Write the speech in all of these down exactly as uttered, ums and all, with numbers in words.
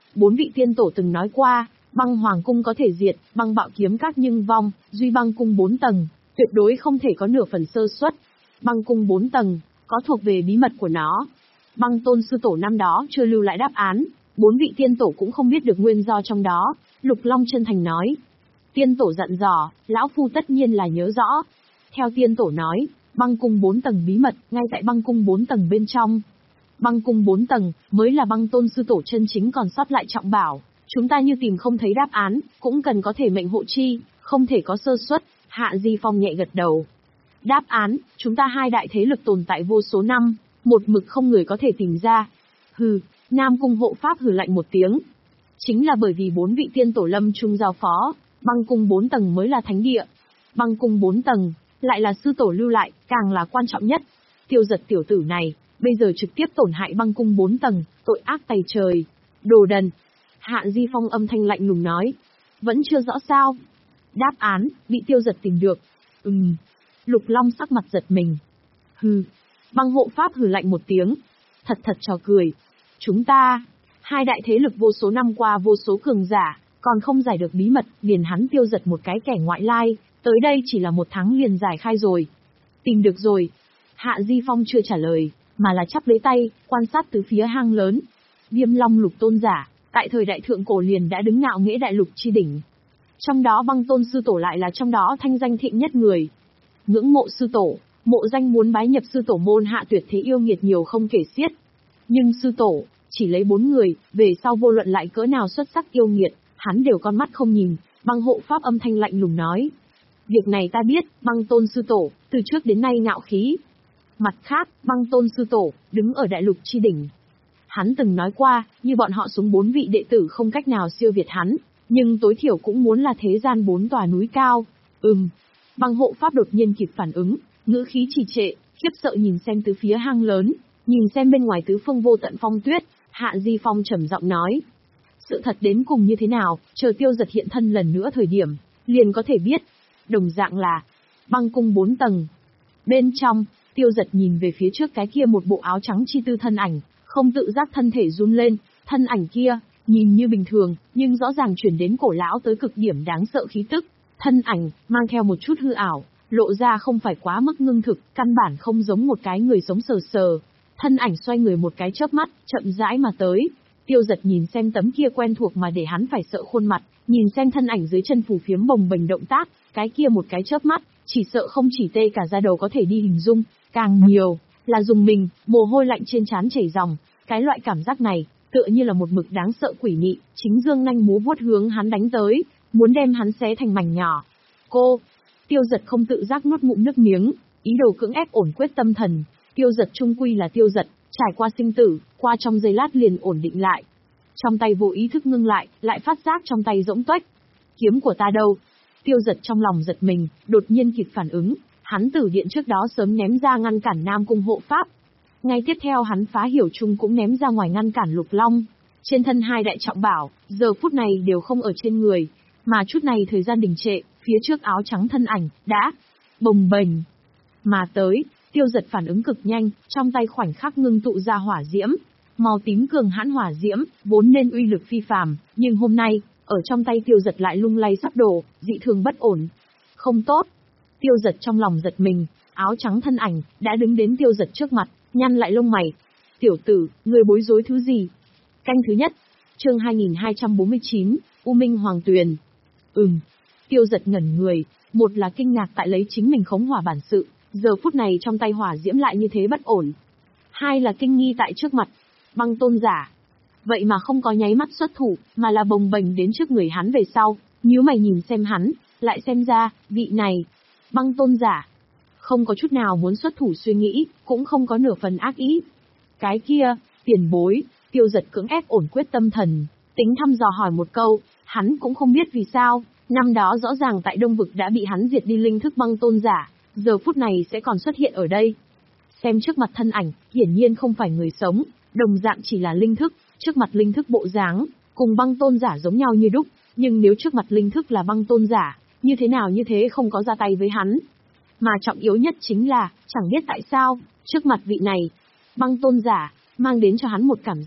bốn vị tiên tổ từng nói qua, băng hoàng cung có thể diệt, băng bạo kiếm các nhưng vong, duy băng cung bốn tầng, tuyệt đối không thể có nửa phần sơ suất. Băng cung bốn tầng, có thuộc về bí mật của nó. Băng tôn sư tổ năm đó chưa lưu lại đáp án, bốn vị tiên tổ cũng không biết được nguyên do trong đó. Lục Long chân thành nói. Tiên tổ dặn dò, lão phu tất nhiên là nhớ rõ. Theo tiên tổ nói, băng cung bốn tầng bí mật, ngay tại băng cung bốn tầng bên trong. Băng cung bốn tầng, mới là băng tôn sư tổ chân chính còn sót lại trọng bảo. Chúng ta như tìm không thấy đáp án, cũng cần có thể mệnh hộ chi, không thể có sơ suất. Hạ Di Phong nhẹ gật đầu. Đáp án, chúng ta hai đại thế lực tồn tại vô số năm, một mực không người có thể tìm ra. Hừ, Nam Cung hộ pháp hừ lạnh một tiếng. Chính là bởi vì bốn vị tiên tổ lâm chung giao phó, băng cung bốn tầng mới là thánh địa. Băng cung bốn tầng, lại là sư tổ lưu lại, càng là quan trọng nhất. Tiêu Giật tiểu tử này, bây giờ trực tiếp tổn hại băng cung bốn tầng, tội ác tày trời. Đồ đần. Hạ Di Phong âm thanh lạnh lùng nói. Vẫn chưa rõ sao. Đáp án, bị Tiêu Giật tìm được. Ừm. Lục Long sắc mặt giật mình. Hừ. Băng hộ pháp hừ lạnh một tiếng. Thật thật trò cười. Chúng ta, hai đại thế lực vô số năm qua vô số cường giả, còn không giải được bí mật, liền hắn Tiêu Giật một cái kẻ ngoại lai, tới đây chỉ là một tháng liền giải khai rồi. Tìm được rồi. Hạ Di Phong chưa trả lời, mà là chắp lấy tay, quan sát từ phía hang lớn. Viêm Long lục tôn giả, tại thời đại thượng cổ liền đã đứng ngạo nghễ đại lục chi đỉnh. Trong đó băng tôn sư tổ lại là trong đó thanh danh thịnh nhất người. Ngưỡng mộ sư tổ, mộ danh muốn bái nhập sư tổ môn hạ tuyệt thế yêu nghiệt nhiều không kể xiết. Nhưng sư tổ, chỉ lấy bốn người, về sau vô luận lại cỡ nào xuất sắc yêu nghiệt, hắn đều con mắt không nhìn. Băng hộ pháp âm thanh lạnh lùng nói. Việc này ta biết, băng tôn sư tổ, từ trước đến nay ngạo khí. Mặt khác, băng tôn sư tổ, đứng ở đại lục chi đỉnh. Hắn từng nói qua, như bọn họ xuống bốn vị đệ tử không cách nào siêu việt hắn, nhưng tối thiểu cũng muốn là thế gian bốn tòa núi cao. Ừm. Băng hộ pháp đột nhiên kịp phản ứng, ngữ khí trì trệ, khiếp sợ nhìn xem từ phía hang lớn, nhìn xem bên ngoài tứ phương vô tận phong tuyết. Hạ Di Phong trầm giọng nói. Sự thật đến cùng như thế nào, chờ Tiêu Giật hiện thân lần nữa thời điểm, liền có thể biết. Đồng dạng là băng cung bốn tầng. Bên trong, Tiêu Giật nhìn về phía trước cái kia một bộ áo trắng chi tư thân ảnh, không tự giác thân thể run lên, thân ảnh kia, nhìn như bình thường, nhưng rõ ràng chuyển đến cổ lão tới cực điểm đáng sợ khí tức. Thân ảnh, mang theo một chút hư ảo, lộ ra không phải quá mức ngưng thực, căn bản không giống một cái người sống sờ sờ. Thân ảnh xoay người một cái chớp mắt, chậm rãi mà tới. Tiêu Giật nhìn xem tấm kia quen thuộc mà để hắn phải sợ khuôn mặt, nhìn xem thân ảnh dưới chân phù phiếm bồng bềnh động tác, cái kia một cái chớp mắt, chỉ sợ không chỉ tê cả da đầu có thể đi hình dung, càng nhiều là dùng mình, mồ hôi lạnh trên trán chảy ròng. Cái loại cảm giác này, tựa như là một mực đáng sợ quỷ mị, chính dương nanh múa vuốt hướng hắn đánh tới, muốn đem hắn xé thành mảnh nhỏ. Cô, Tiêu Giật không tự giác nuốt ngụm nước miếng, ý đồ cưỡng ép ổn quyết tâm thần. Tiêu Giật trung quy là Tiêu Giật, trải qua sinh tử, qua trong giây lát liền ổn định lại. Trong tay vô ý thức ngưng lại, lại phát giác trong tay rỗng tuếch. Kiếm của ta đâu? Tiêu Giật trong lòng giật mình, đột nhiên kịp phản ứng, hắn tử điện trước đó sớm ném ra ngăn cản Nam Cung hộ pháp. Ngay tiếp theo hắn phá hiểu chung cũng ném ra ngoài ngăn cản Lục Long. Trên thân hai đại trọng bảo, giờ phút này đều không ở trên người, mà chút này thời gian đình trệ, phía trước áo trắng thân ảnh, đã bồng bềnh mà tới. Tiêu Giật phản ứng cực nhanh, trong tay khoảnh khắc ngưng tụ ra hỏa diễm, màu tím cường hãn hỏa diễm, vốn nên uy lực phi phàm, nhưng hôm nay, ở trong tay Tiêu Giật lại lung lay sắp đổ, dị thường bất ổn. Không tốt. Tiêu Giật trong lòng giật mình, áo trắng thân ảnh, đã đứng đến Tiêu Giật trước mặt, nhăn lại lông mày. Tiểu tử, người bối rối thứ gì? Canh thứ nhất, chương hai nghìn hai trăm bốn mươi chín, U Minh Hoàng Tuyền. Ừm. Tiêu Giật ngẩn người, một là kinh ngạc tại lấy chính mình khống hỏa bản sự, giờ phút này trong tay hỏa diễm lại như thế bất ổn. Hai là kinh nghi tại trước mặt, băng tôn giả. Vậy mà không có nháy mắt xuất thủ, mà là bồng bềnh đến trước người hắn về sau, nhíu mày nhìn xem hắn, lại xem ra, vị này, băng tôn giả. Không có chút nào muốn xuất thủ suy nghĩ, cũng không có nửa phần ác ý. Cái kia, tiền bối, Tiêu Giật cưỡng ép ổn quyết tâm thần, tính thăm dò hỏi một câu, hắn cũng không biết vì sao, năm đó rõ ràng tại Đông Vực đã bị hắn diệt đi linh thức băng tôn giả, giờ phút này sẽ còn xuất hiện ở đây. Xem trước mặt thân ảnh, hiển nhiên không phải người sống, đồng dạng chỉ là linh thức, trước mặt linh thức bộ dáng, cùng băng tôn giả giống nhau như đúc, nhưng nếu trước mặt linh thức là băng tôn giả, như thế nào như thế không có ra tay với hắn. Mà trọng yếu nhất chính là, chẳng biết tại sao, trước mặt vị này, băng tôn giả, mang đến cho hắn một cảm giác,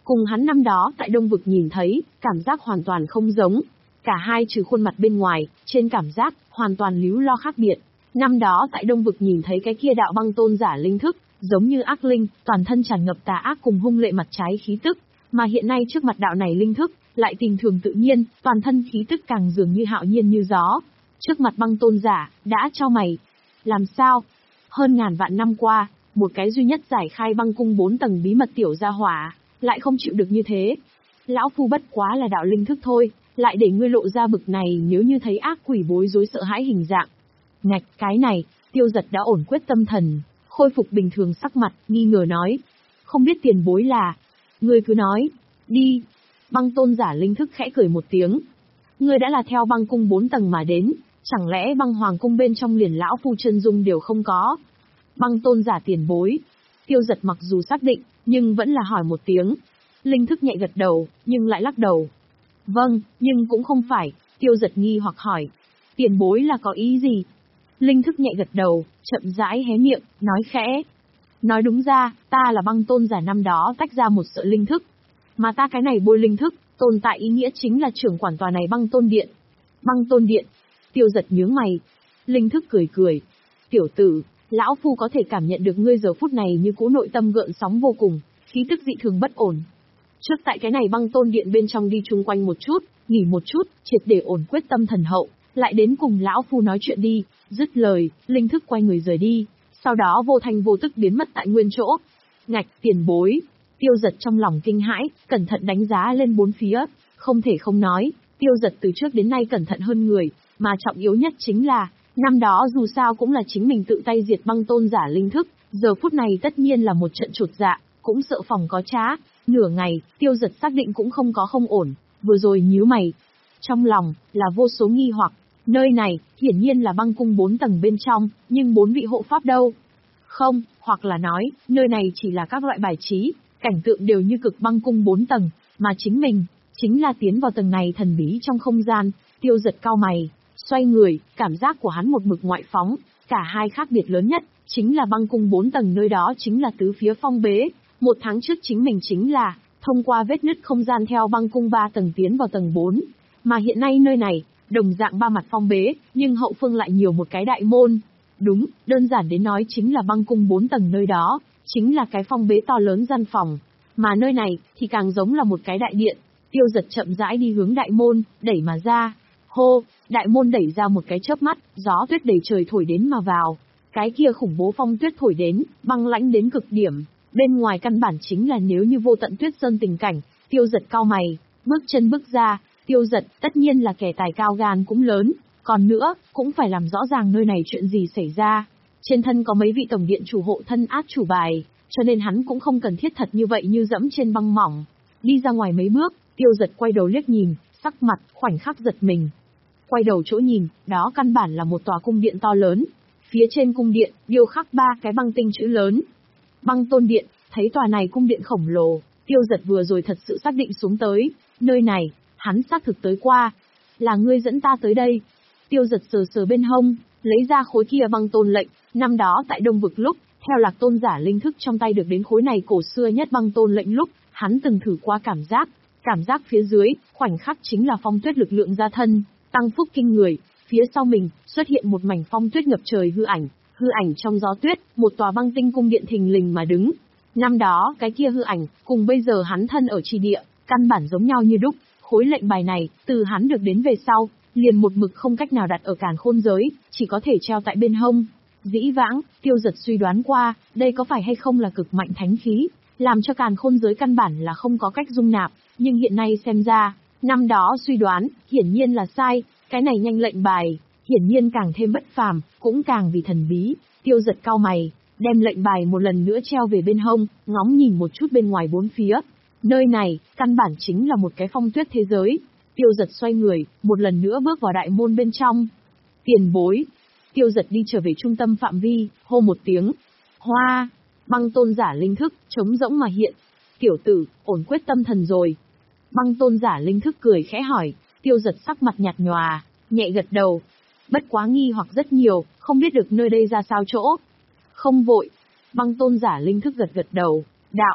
Cùng hắn năm đó tại Đông Vực nhìn thấy, cảm giác hoàn toàn không giống. Cả hai trừ khuôn mặt bên ngoài, trên cảm giác, hoàn toàn líu lo khác biệt. Năm đó tại Đông Vực nhìn thấy cái kia đạo băng tôn giả linh thức, giống như ác linh, toàn thân tràn ngập tà ác cùng hung lệ mặt trái khí tức. Mà hiện nay trước mặt đạo này linh thức, lại tình thường tự nhiên, toàn thân khí tức càng dường như hạo nhiên như gió. Trước mặt băng tôn giả, đã cho mày. Làm sao? Hơn ngàn vạn năm qua, một cái duy nhất giải khai băng cung bốn tầng bí mật tiểu gia hỏa, lại không chịu được như thế. Lão phu bất quá là đạo linh thức thôi, lại để ngươi lộ ra bực này nếu như thấy ác quỷ bối rối sợ hãi hình dạng. Ngạch, cái này, Tiêu Giật đã ổn quyết tâm thần, khôi phục bình thường sắc mặt, nghi ngờ nói. Không biết tiền bối là... Ngươi cứ nói, đi. Băng tôn giả linh thức khẽ cười một tiếng. Ngươi đã là theo băng cung bốn tầng mà đến, chẳng lẽ băng hoàng cung bên trong liền lão phu chân dung đều không có? Băng tôn giả tiền bối. Tiêu Giật mặc dù xác định, nhưng vẫn là hỏi một tiếng. Linh thức nhẹ gật đầu, nhưng lại lắc đầu. Vâng, nhưng cũng không phải. Tiêu Giật nghi hoặc hỏi. Tiền bối là có ý gì? Linh thức nhẹ gật đầu, chậm rãi hé miệng, nói khẽ. Nói đúng ra, ta là băng tôn giả năm đó tách ra một sợi linh thức. Mà ta cái này bôi linh thức, tồn tại ý nghĩa chính là trưởng quản tòa này băng tôn điện. Băng tôn điện. Tiêu Giật nhướng mày. Linh thức cười cười. Tiểu tử, lão phu có thể cảm nhận được ngươi giờ phút này như cũ nội tâm gợn sóng vô cùng, khí tức dị thường bất ổn. Trước tại cái này băng tôn điện bên trong đi chung quanh một chút, nghỉ một chút, triệt để ổn quyết tâm thần hậu, lại đến cùng lão phu nói chuyện đi. Dứt lời, linh thức quay người rời đi, sau đó vô thanh vô tức biến mất tại nguyên chỗ. Ngạch, tiền bối. Tiêu Giật trong lòng kinh hãi, cẩn thận đánh giá lên bốn phía, không thể không nói, Tiêu Giật từ trước đến nay cẩn thận hơn người, mà trọng yếu nhất chính là, năm đó dù sao cũng là chính mình tự tay diệt băng tôn giả linh thức, giờ phút này tất nhiên là một trận chột dạ, cũng sợ phòng có trá. Nửa ngày, Tiêu Giật xác định cũng không có không ổn, vừa rồi nhíu mày. Trong lòng, là vô số nghi hoặc, nơi này, hiển nhiên là băng cung bốn tầng bên trong, nhưng bốn vị hộ pháp đâu? Không, hoặc là nói, nơi này chỉ là các loại bài trí, cảnh tượng đều như cực băng cung bốn tầng, mà chính mình, chính là tiến vào tầng này thần bí trong không gian. Tiêu Giật cau mày, xoay người, cảm giác của hắn một mực ngoại phóng, cả hai khác biệt lớn nhất, chính là băng cung bốn tầng nơi đó chính là tứ phía phong bế. Một tháng trước chính mình chính là, thông qua vết nứt không gian theo băng cung ba tầng tiến vào tầng bốn. Mà hiện nay nơi này, đồng dạng ba mặt phong bế, nhưng hậu phương lại nhiều một cái đại môn. Đúng, đơn giản đến nói chính là băng cung bốn tầng nơi đó, chính là cái phong bế to lớn gian phòng. Mà nơi này, thì càng giống là một cái đại điện. Tiêu Giật chậm rãi đi hướng đại môn, đẩy mà ra. Hô, đại môn đẩy ra một cái chớp mắt, gió tuyết đầy trời thổi đến mà vào. Cái kia khủng bố phong tuyết thổi đến, băng lãnh đến cực điểm. Bên ngoài căn bản chính là nếu như vô tận tuyết sơn tình cảnh. Tiêu Giật cau mày, bước chân bước ra. Tiêu Giật, tất nhiên là kẻ tài cao gan cũng lớn. Còn nữa, cũng phải làm rõ ràng nơi này chuyện gì xảy ra. Trên thân có mấy vị tổng điện chủ hộ thân át chủ bài, cho nên hắn cũng không cần thiết thật như vậy như dẫm trên băng mỏng. Đi ra ngoài mấy bước, Tiêu Giật quay đầu liếc nhìn, sắc mặt, khoảnh khắc giật mình. Quay đầu chỗ nhìn, đó căn bản là một tòa cung điện to lớn. Phía trên cung điện, điêu khắc ba cái băng tinh chữ lớn. Băng tôn điện, thấy tòa này cung điện khổng lồ, Tiêu Giật vừa rồi thật sự xác định xuống tới. Nơi này, hắn xác thực tới qua. Là ngươi dẫn ta tới đây. Tiêu Giật sờ sờ bên hông, lấy ra khối kia băng tôn lệnh, năm đó tại Đông Vực lúc, theo Lạc tôn giả linh thức trong tay được đến khối này cổ xưa nhất băng tôn lệnh lúc, hắn từng thử qua cảm giác, cảm giác phía dưới, khoảnh khắc chính là phong tuyết lực lượng gia thân, tăng phúc kinh người, phía sau mình, xuất hiện một mảnh phong tuyết ngập trời hư ảnh, hư ảnh trong gió tuyết, một tòa băng tinh cung điện thình lình mà đứng. Năm đó, cái kia hư ảnh, cùng bây giờ hắn thân ở tri địa, căn bản giống nhau như đúc, khối lệnh bài này, từ hắn được đến về sau, liền một mực không cách nào đặt ở càn khôn giới, chỉ có thể treo tại bên hông. Dĩ vãng, Tiêu Giật suy đoán qua, đây có phải hay không là cực mạnh thánh khí, làm cho càn khôn giới căn bản là không có cách dung nạp, nhưng hiện nay xem ra, năm đó suy đoán, hiển nhiên là sai, cái này nhanh lệnh bài, hiển nhiên càng thêm bất phàm, cũng càng vì thần bí. Tiêu Giật cau mày, đem lệnh bài một lần nữa treo về bên hông, ngóng nhìn một chút bên ngoài bốn phía. Nơi này, căn bản chính là một cái phong tuyết thế giới. Tiêu Giật xoay người, một lần nữa bước vào đại môn bên trong. Tiền bối. Tiêu Giật đi trở về trung tâm phạm vi, hô một tiếng. Hoa, băng tôn giả linh thức, trống rỗng mà hiện. Tiểu tử, ổn quyết tâm thần rồi. Băng tôn giả linh thức cười khẽ hỏi, Tiêu Giật sắc mặt nhạt nhòa, nhẹ gật đầu. Bất quá nghi hoặc rất nhiều, không biết được nơi đây ra sao chỗ. Không vội. Băng tôn giả linh thức gật gật đầu, đạo.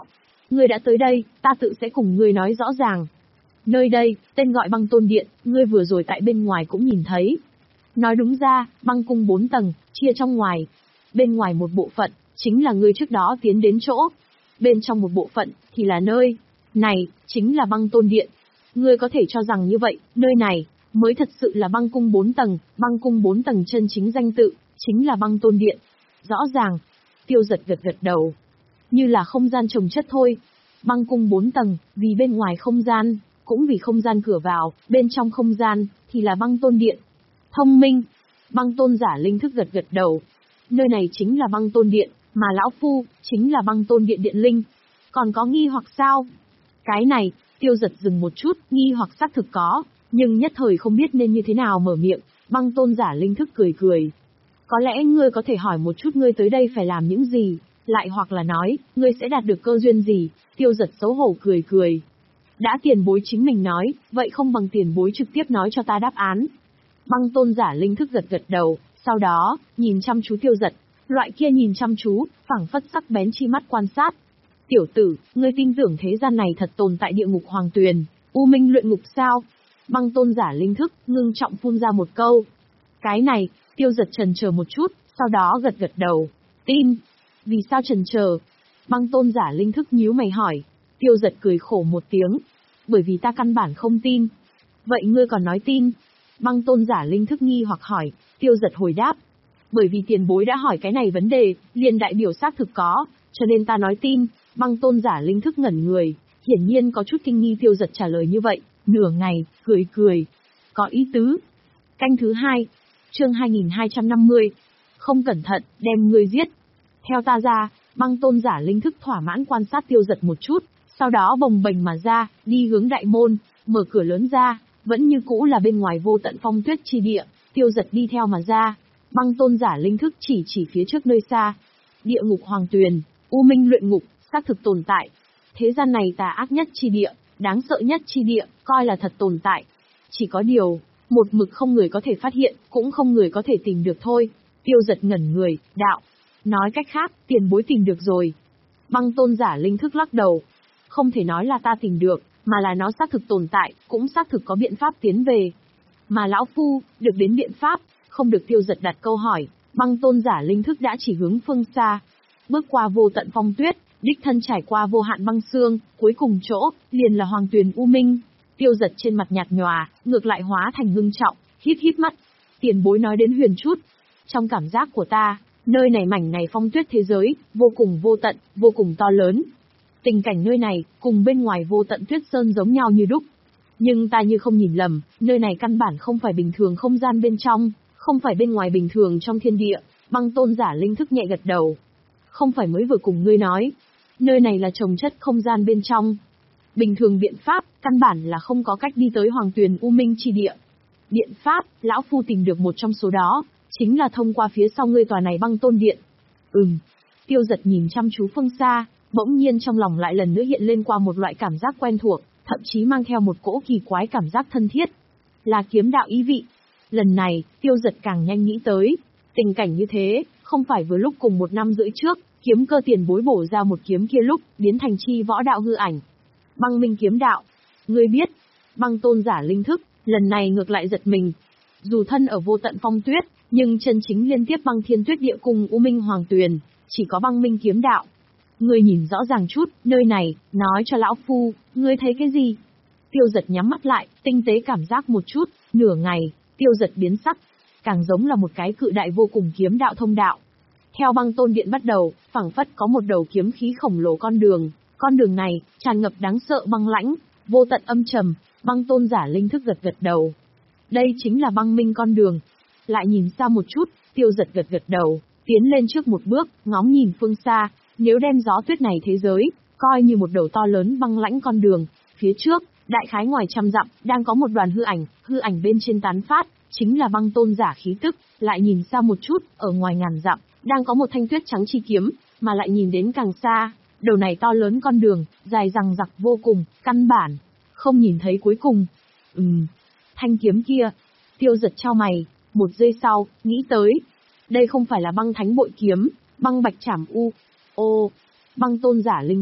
ngươi đã tới đây, ta tự sẽ cùng ngươi nói rõ ràng. Nơi đây, tên gọi Băng Tôn Điện, ngươi vừa rồi tại bên ngoài cũng nhìn thấy. Nói đúng ra, băng cung bốn tầng, chia trong ngoài. Bên ngoài một bộ phận, chính là ngươi trước đó tiến đến chỗ. Bên trong một bộ phận, thì là nơi này, chính là Băng Tôn Điện. Ngươi có thể cho rằng như vậy, nơi này, mới thật sự là băng cung bốn tầng, băng cung bốn tầng chân chính danh tự, chính là Băng Tôn Điện. Rõ ràng, Tiêu Giật gật gật đầu. Như là không gian chồng chất thôi. Băng cung bốn tầng, vì bên ngoài không gian, cũng vì không gian cửa vào, bên trong không gian, thì là Băng Tôn Điện. Thông minh. Băng Tôn giả linh thức gật gật đầu. Nơi này chính là Băng Tôn Điện, mà lão phu, chính là Băng Tôn Điện điện linh. Còn có nghi hoặc sao? Cái này, Tiêu Giật dừng một chút, nghi hoặc xác thực có, nhưng nhất thời không biết nên như thế nào mở miệng. Băng Tôn giả linh thức cười cười. Có lẽ ngươi có thể hỏi một chút ngươi tới đây phải làm những gì, lại hoặc là nói, ngươi sẽ đạt được cơ duyên gì. Tiêu Giật xấu hổ cười cười. Đã tiền bối chính mình nói, vậy không bằng tiền bối trực tiếp nói cho ta đáp án. Băng Tôn giả linh thức gật gật đầu, sau đó, nhìn chăm chú Tiêu Giật. Loại kia nhìn chăm chú, phảng phất sắc bén chi mắt quan sát. Tiểu tử, ngươi tin tưởng thế gian này thật tồn tại địa ngục hoàng tuyền, u minh luyện ngục sao? Băng Tôn giả linh thức, ngưng trọng phun ra một câu. Cái này, Tiêu Giật chần chờ một chút, sau đó gật gật đầu. Tin. Vì sao chần chờ? Băng Tôn giả linh thức nhíu mày hỏi. Tiêu Giật cười khổ một tiếng. Bởi vì ta căn bản không tin. Vậy ngươi còn nói tin? Băng Tôn giả linh thức nghi hoặc hỏi. Tiêu Giật hồi đáp. Bởi vì tiền bối đã hỏi cái này vấn đề, liền đại biểu xác thực có, cho nên ta nói tin. Băng Tôn giả linh thức ngẩn người, hiển nhiên có chút kinh nghi Tiêu Giật trả lời như vậy, nửa ngày, cười cười. Có ý tứ. Canh thứ hai, chương hai nghìn hai trăm năm mươi. Không cẩn thận, đem ngươi giết. Theo ta ra, Băng Tôn giả linh thức thỏa mãn quan sát Tiêu Giật một chút, sau đó bồng bềnh mà ra, đi hướng đại môn, mở cửa lớn ra, vẫn như cũ là bên ngoài vô tận phong tuyết chi địa. Tiêu Giật đi theo mà ra. Băng Tôn giả linh thức chỉ chỉ phía trước nơi xa. Địa ngục hoàng tuyền, u minh luyện ngục, xác thực tồn tại. Thế gian này tà ác nhất chi địa, đáng sợ nhất chi địa, coi là thật tồn tại. Chỉ có điều, một mực không người có thể phát hiện, cũng không người có thể tìm được thôi. Tiêu Giật ngẩn người, đạo. Nói cách khác, tiền bối tìm được rồi. Băng Tôn giả linh thức lắc đầu. Không thể nói là ta tìm được, mà là nó xác thực tồn tại, cũng xác thực có biện pháp tiến về. Mà lão phu, được đến biện pháp, không được Tiêu Giật đặt câu hỏi. Băng Tôn giả linh thức đã chỉ hướng phương xa. Bước qua vô tận phong tuyết, đích thân trải qua vô hạn băng xương, cuối cùng chỗ, liền là hoàng tuyền u minh. Tiêu Giật trên mặt nhạt nhòa, ngược lại hóa thành ngưng trọng, híp híp mắt. Tiền bối nói đến huyền chút. Trong cảm giác của ta, nơi này mảnh này phong tuyết thế giới, vô cùng vô tận, vô cùng to lớn. Tình cảnh nơi này, cùng bên ngoài vô tận tuyết sơn giống nhau như đúc. Nhưng ta như không nhìn lầm, nơi này căn bản không phải bình thường không gian bên trong, không phải bên ngoài bình thường trong thiên địa. Băng Tôn giả linh thức nhẹ gật đầu. Không phải mới vừa cùng ngươi nói. Nơi này là trồng chất không gian bên trong. Bình thường biện pháp, căn bản là không có cách đi tới hoàng tuyền u minh chi địa. Biện pháp, lão phu tìm được một trong số đó, chính là thông qua phía sau ngươi tòa này Băng Tôn Điện. Ừm. Tiêu Giật nhìn chăm chú phương xa, bỗng nhiên trong lòng lại lần nữa hiện lên qua một loại cảm giác quen thuộc, thậm chí mang theo một cỗ kỳ quái cảm giác thân thiết. Là kiếm đạo ý vị. Lần này, Tiêu Giật càng nhanh nghĩ tới. Tình cảnh như thế, không phải vừa lúc cùng một năm rưỡi trước, kiếm cơ tiền bối bổ ra một kiếm kia lúc, biến thành chi võ đạo hư ảnh. Băng minh kiếm đạo. Ngươi biết, Băng Tôn giả linh thức, lần này ngược lại giật mình. Dù thân ở vô tận phong tuyết, nhưng chân chính liên tiếp băng thiên tuyết địa cùng u minh hoàng tuyền, chỉ có băng minh kiếm đạo. Ngươi nhìn rõ ràng chút, nơi này, nói cho lão phu, ngươi thấy cái gì? Tiêu Giật nhắm mắt lại, tinh tế cảm giác một chút, nửa ngày, Tiêu Giật biến sắc, càng giống là một cái cự đại vô cùng kiếm đạo thông đạo. Theo Băng Tôn Điện bắt đầu, phảng phất có một đầu kiếm khí khổng lồ con đường, con đường này, tràn ngập đáng sợ băng lãnh, vô tận âm trầm. Băng Tôn giả linh thức gật gật đầu. Đây chính là băng minh con đường. Lại nhìn xa một chút, Tiêu Giật gật gật đầu, tiến lên trước một bước, ngóng nhìn phương xa, nếu đem gió tuyết này thế giới, coi như một đầu to lớn băng lãnh con đường, phía trước, đại khái ngoài trăm dặm, đang có một đoàn hư ảnh, hư ảnh bên trên tán phát, chính là Băng Tôn giả khí tức. Lại nhìn xa một chút, ở ngoài ngàn dặm, đang có một thanh tuyết trắng chi kiếm, mà lại nhìn đến càng xa, đầu này to lớn con đường, dài dằng dặc vô cùng, căn bản không nhìn thấy cuối cùng. Ừm, thanh kiếm kia. Tiêu Giật chau mày, một giây sau, nghĩ tới, đây không phải là băng thánh bội kiếm, băng bạch trảm u. Ô, Băng Tôn giả linh thức,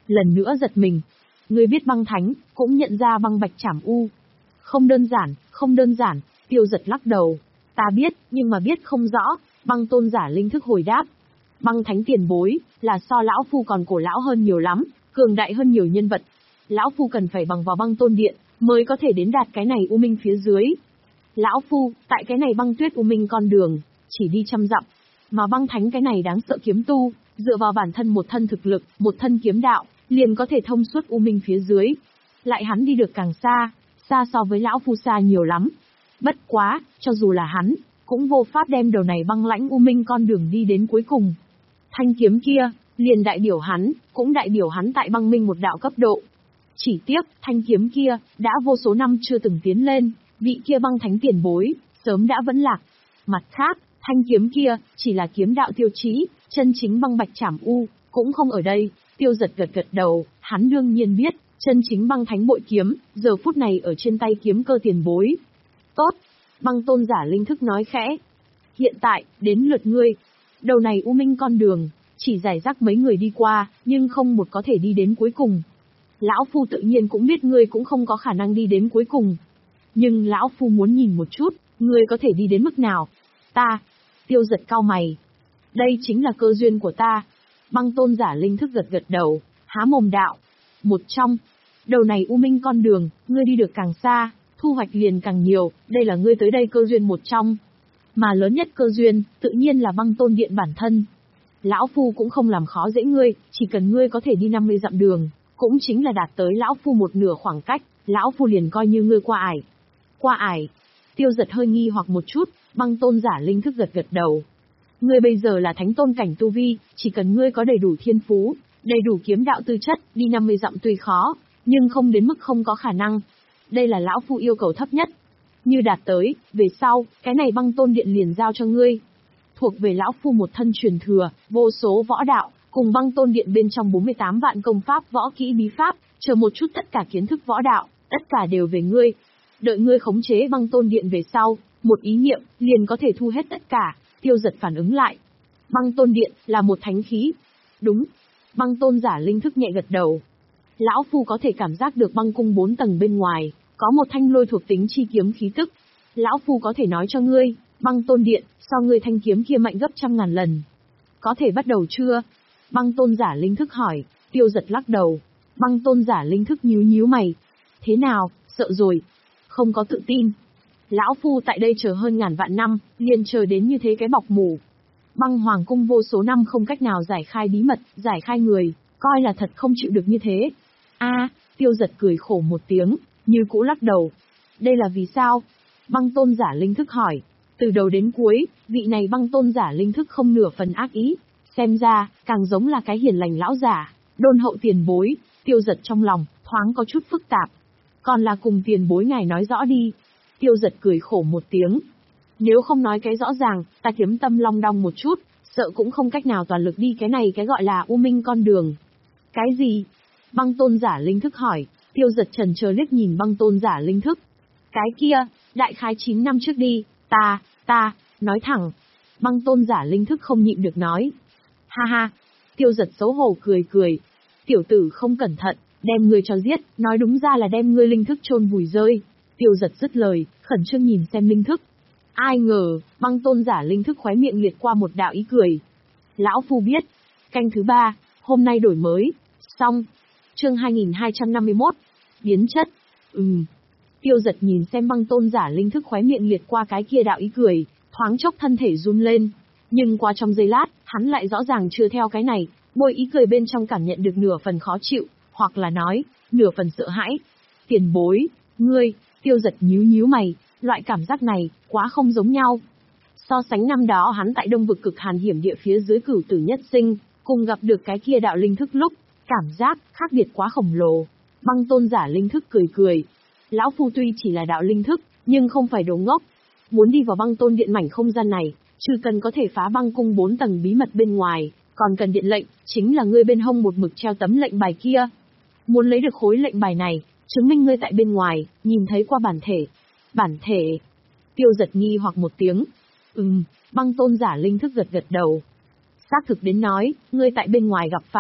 lần nữa giật mình. Ngươi biết băng thánh, cũng nhận ra băng bạch trảm u. Không đơn giản, không đơn giản, Tiêu Giật lắc đầu. Ta biết, nhưng mà biết không rõ, băng tôn giả linh thức hồi đáp. Băng thánh tiền bối, là so lão phu còn cổ lão hơn nhiều lắm, cường đại hơn nhiều nhân vật. Lão phu cần phải bằng vào băng tôn điện, mới có thể đến đạt cái này u minh phía dưới. Lão phu, tại cái này băng tuyết u minh con đường, chỉ đi trăm dặm. Mà băng thánh cái này đáng sợ kiếm tu, dựa vào bản thân một thân thực lực, một thân kiếm đạo, liền có thể thông suốt u minh phía dưới. Lại hắn đi được càng xa, xa so với lão phu xa nhiều lắm. Bất quá, cho dù là hắn, cũng vô pháp đem đầu này băng lãnh u minh con đường đi đến cuối cùng. Thanh kiếm kia, liền đại biểu hắn, cũng đại biểu hắn tại băng minh một đạo cấp độ. Chỉ tiếc, thanh kiếm kia, đã vô số năm chưa từng tiến lên, vị kia băng thánh tiền bối, sớm đã vẫn lạc. Mặt khác, thanh kiếm kia, chỉ là kiếm đạo tiêu chí, chân chính băng bạch trảm u, cũng không ở đây. Tiêu Giật gật gật đầu, hắn đương nhiên biết, chân chính băng thánh bội kiếm, giờ phút này ở trên tay kiếm cơ tiền bối. Tốt, băng tôn giả linh thức nói khẽ. Hiện tại, đến lượt ngươi. Đầu này u minh con đường, chỉ giải rác mấy người đi qua, nhưng không một có thể đi đến cuối cùng. Lão phu tự nhiên cũng biết ngươi cũng không có khả năng đi đến cuối cùng. Nhưng lão phu muốn nhìn một chút, ngươi có thể đi đến mức nào. Ta, Tiêu Giật cau mày. Đây chính là cơ duyên của ta. Băng tôn giả linh thức gật gật đầu, há mồm đạo. Một trong, đầu này u minh con đường, ngươi đi được càng xa, thu hoạch liền càng nhiều, đây là ngươi tới đây cơ duyên một trong. Mà lớn nhất cơ duyên, tự nhiên là băng tôn điện bản thân. Lão phu cũng không làm khó dễ ngươi, chỉ cần ngươi có thể đi năm mươi dặm đường, cũng chính là đạt tới lão phu một nửa khoảng cách, lão phu liền coi như ngươi qua ải. Qua ải? Tiêu Giật hơi nghi hoặc một chút, băng tôn giả linh thức gật gật đầu. Ngươi bây giờ là thánh tôn cảnh tu vi, chỉ cần ngươi có đầy đủ thiên phú, đầy đủ kiếm đạo tư chất, đi năm mươi dặm tuy khó, nhưng không đến mức không có khả năng. Đây là lão phu yêu cầu thấp nhất. Như đạt tới, về sau, cái này băng tôn điện liền giao cho ngươi. Thuộc về lão phu một thân truyền thừa, vô số võ đạo, cùng băng tôn điện bên trong bốn mươi tám vạn công pháp võ kỹ bí pháp, chờ một chút tất cả kiến thức võ đạo, tất cả đều về ngươi. Đợi ngươi khống chế băng tôn điện về sau, một ý niệm, liền có thể thu hết tất cả. Tiêu Giật phản ứng lại. Băng tôn điện, là một thánh khí. Đúng. Băng tôn giả linh thức nhẹ gật đầu. Lão phu có thể cảm giác được băng cung bốn tầng bên ngoài, có một thanh lôi thuộc tính chi kiếm khí tức. Lão phu có thể nói cho ngươi, băng tôn điện, so ngươi thanh kiếm kia mạnh gấp trăm ngàn lần. Có thể bắt đầu chưa? Băng tôn giả linh thức hỏi. Tiêu Giật lắc đầu. Băng tôn giả linh thức nhíu nhíu mày. Thế nào, sợ rồi? Không có tự tin. Lão phu tại đây chờ hơn ngàn vạn năm, liền chờ đến như thế cái bọc mủ. Băng hoàng cung vô số năm không cách nào giải khai bí mật, giải khai người, coi là thật không chịu được như thế. A, Tiêu Giật cười khổ một tiếng, như cũ lắc đầu. Đây là vì sao? Băng tôn giả linh thức hỏi. Từ đầu đến cuối, vị này băng tôn giả linh thức không nửa phần ác ý. Xem ra, càng giống là cái hiền lành lão giả, đôn hậu tiền bối. Tiêu Giật trong lòng, thoáng có chút phức tạp. Còn là cùng tiền bối ngài nói rõ đi. Tiêu Giật cười khổ một tiếng. Nếu không nói cái rõ ràng, ta kiếm tâm long đong một chút, sợ cũng không cách nào toàn lực đi cái này cái gọi là u minh con đường. Cái gì? Băng tôn giả linh thức hỏi. Tiêu Giật trần chờ liếc nhìn băng tôn giả linh thức. Cái kia, đại khái chín năm trước đi, ta, ta, nói thẳng. Băng tôn giả linh thức không nhịn được nói. Ha ha. Tiêu Giật xấu hổ cười cười. Tiểu tử không cẩn thận, đem ngươi cho giết, nói đúng ra là đem ngươi linh thức chôn vùi rơi. Tiêu Giật dứt lời, khẩn trương nhìn xem linh thức. Ai ngờ, băng tôn giả linh thức khóe miệng liệt qua một đạo ý cười. Lão phu biết. Canh thứ ba, hôm nay đổi mới. Xong. Chương hai nghìn hai trăm năm mươi mốt. Biến chất. Ừm. Tiêu Giật nhìn xem băng tôn giả linh thức khóe miệng liệt qua cái kia đạo ý cười, thoáng chốc thân thể run lên. Nhưng qua trong giây lát, hắn lại rõ ràng chưa theo cái này, bôi ý cười bên trong cảm nhận được nửa phần khó chịu, hoặc là nói, nửa phần sợ hãi. Tiền bối, ngươi, Tiêu Giật nhíu nhíu mày, loại cảm giác này, quá không giống nhau. So sánh năm đó hắn tại đông vực cực hàn hiểm địa phía dưới cửu tử nhất sinh, cùng gặp được cái kia đạo linh thức lúc, cảm giác khác biệt quá khổng lồ. Băng tôn giả linh thức cười cười. Lão phu tuy chỉ là đạo linh thức, nhưng không phải đồ ngốc. Muốn đi vào băng tôn điện mảnh không gian này, trừ cần có thể phá băng cung bốn tầng bí mật bên ngoài, còn cần điện lệnh, chính là ngươi bên hông một mực treo tấm lệnh bài kia. Muốn lấy được khối lệnh bài này, chứng minh ngươi tại bên ngoài, nhìn thấy qua bản thể. Bản thể? Tiêu Giật nghi hoặc một tiếng. Ừm, băng tôn giả linh thức gật gật đầu. Xác thực đến nói, ngươi tại bên ngoài gặp phải,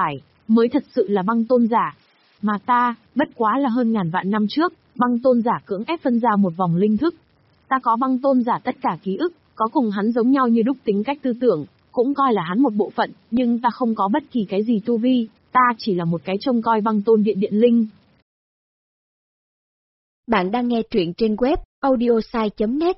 mới thật sự là băng tôn giả. Mà ta, bất quá là hơn ngàn vạn năm trước, băng tôn giả cưỡng ép phân ra một vòng linh thức. Ta có băng tôn giả tất cả ký ức, có cùng hắn giống nhau như đúc tính cách tư tưởng, cũng coi là hắn một bộ phận, nhưng ta không có bất kỳ cái gì tu vi, ta chỉ là một cái trông coi băng tôn điện điện linh. Bạn đang nghe truyện trên web audiosai chấm net.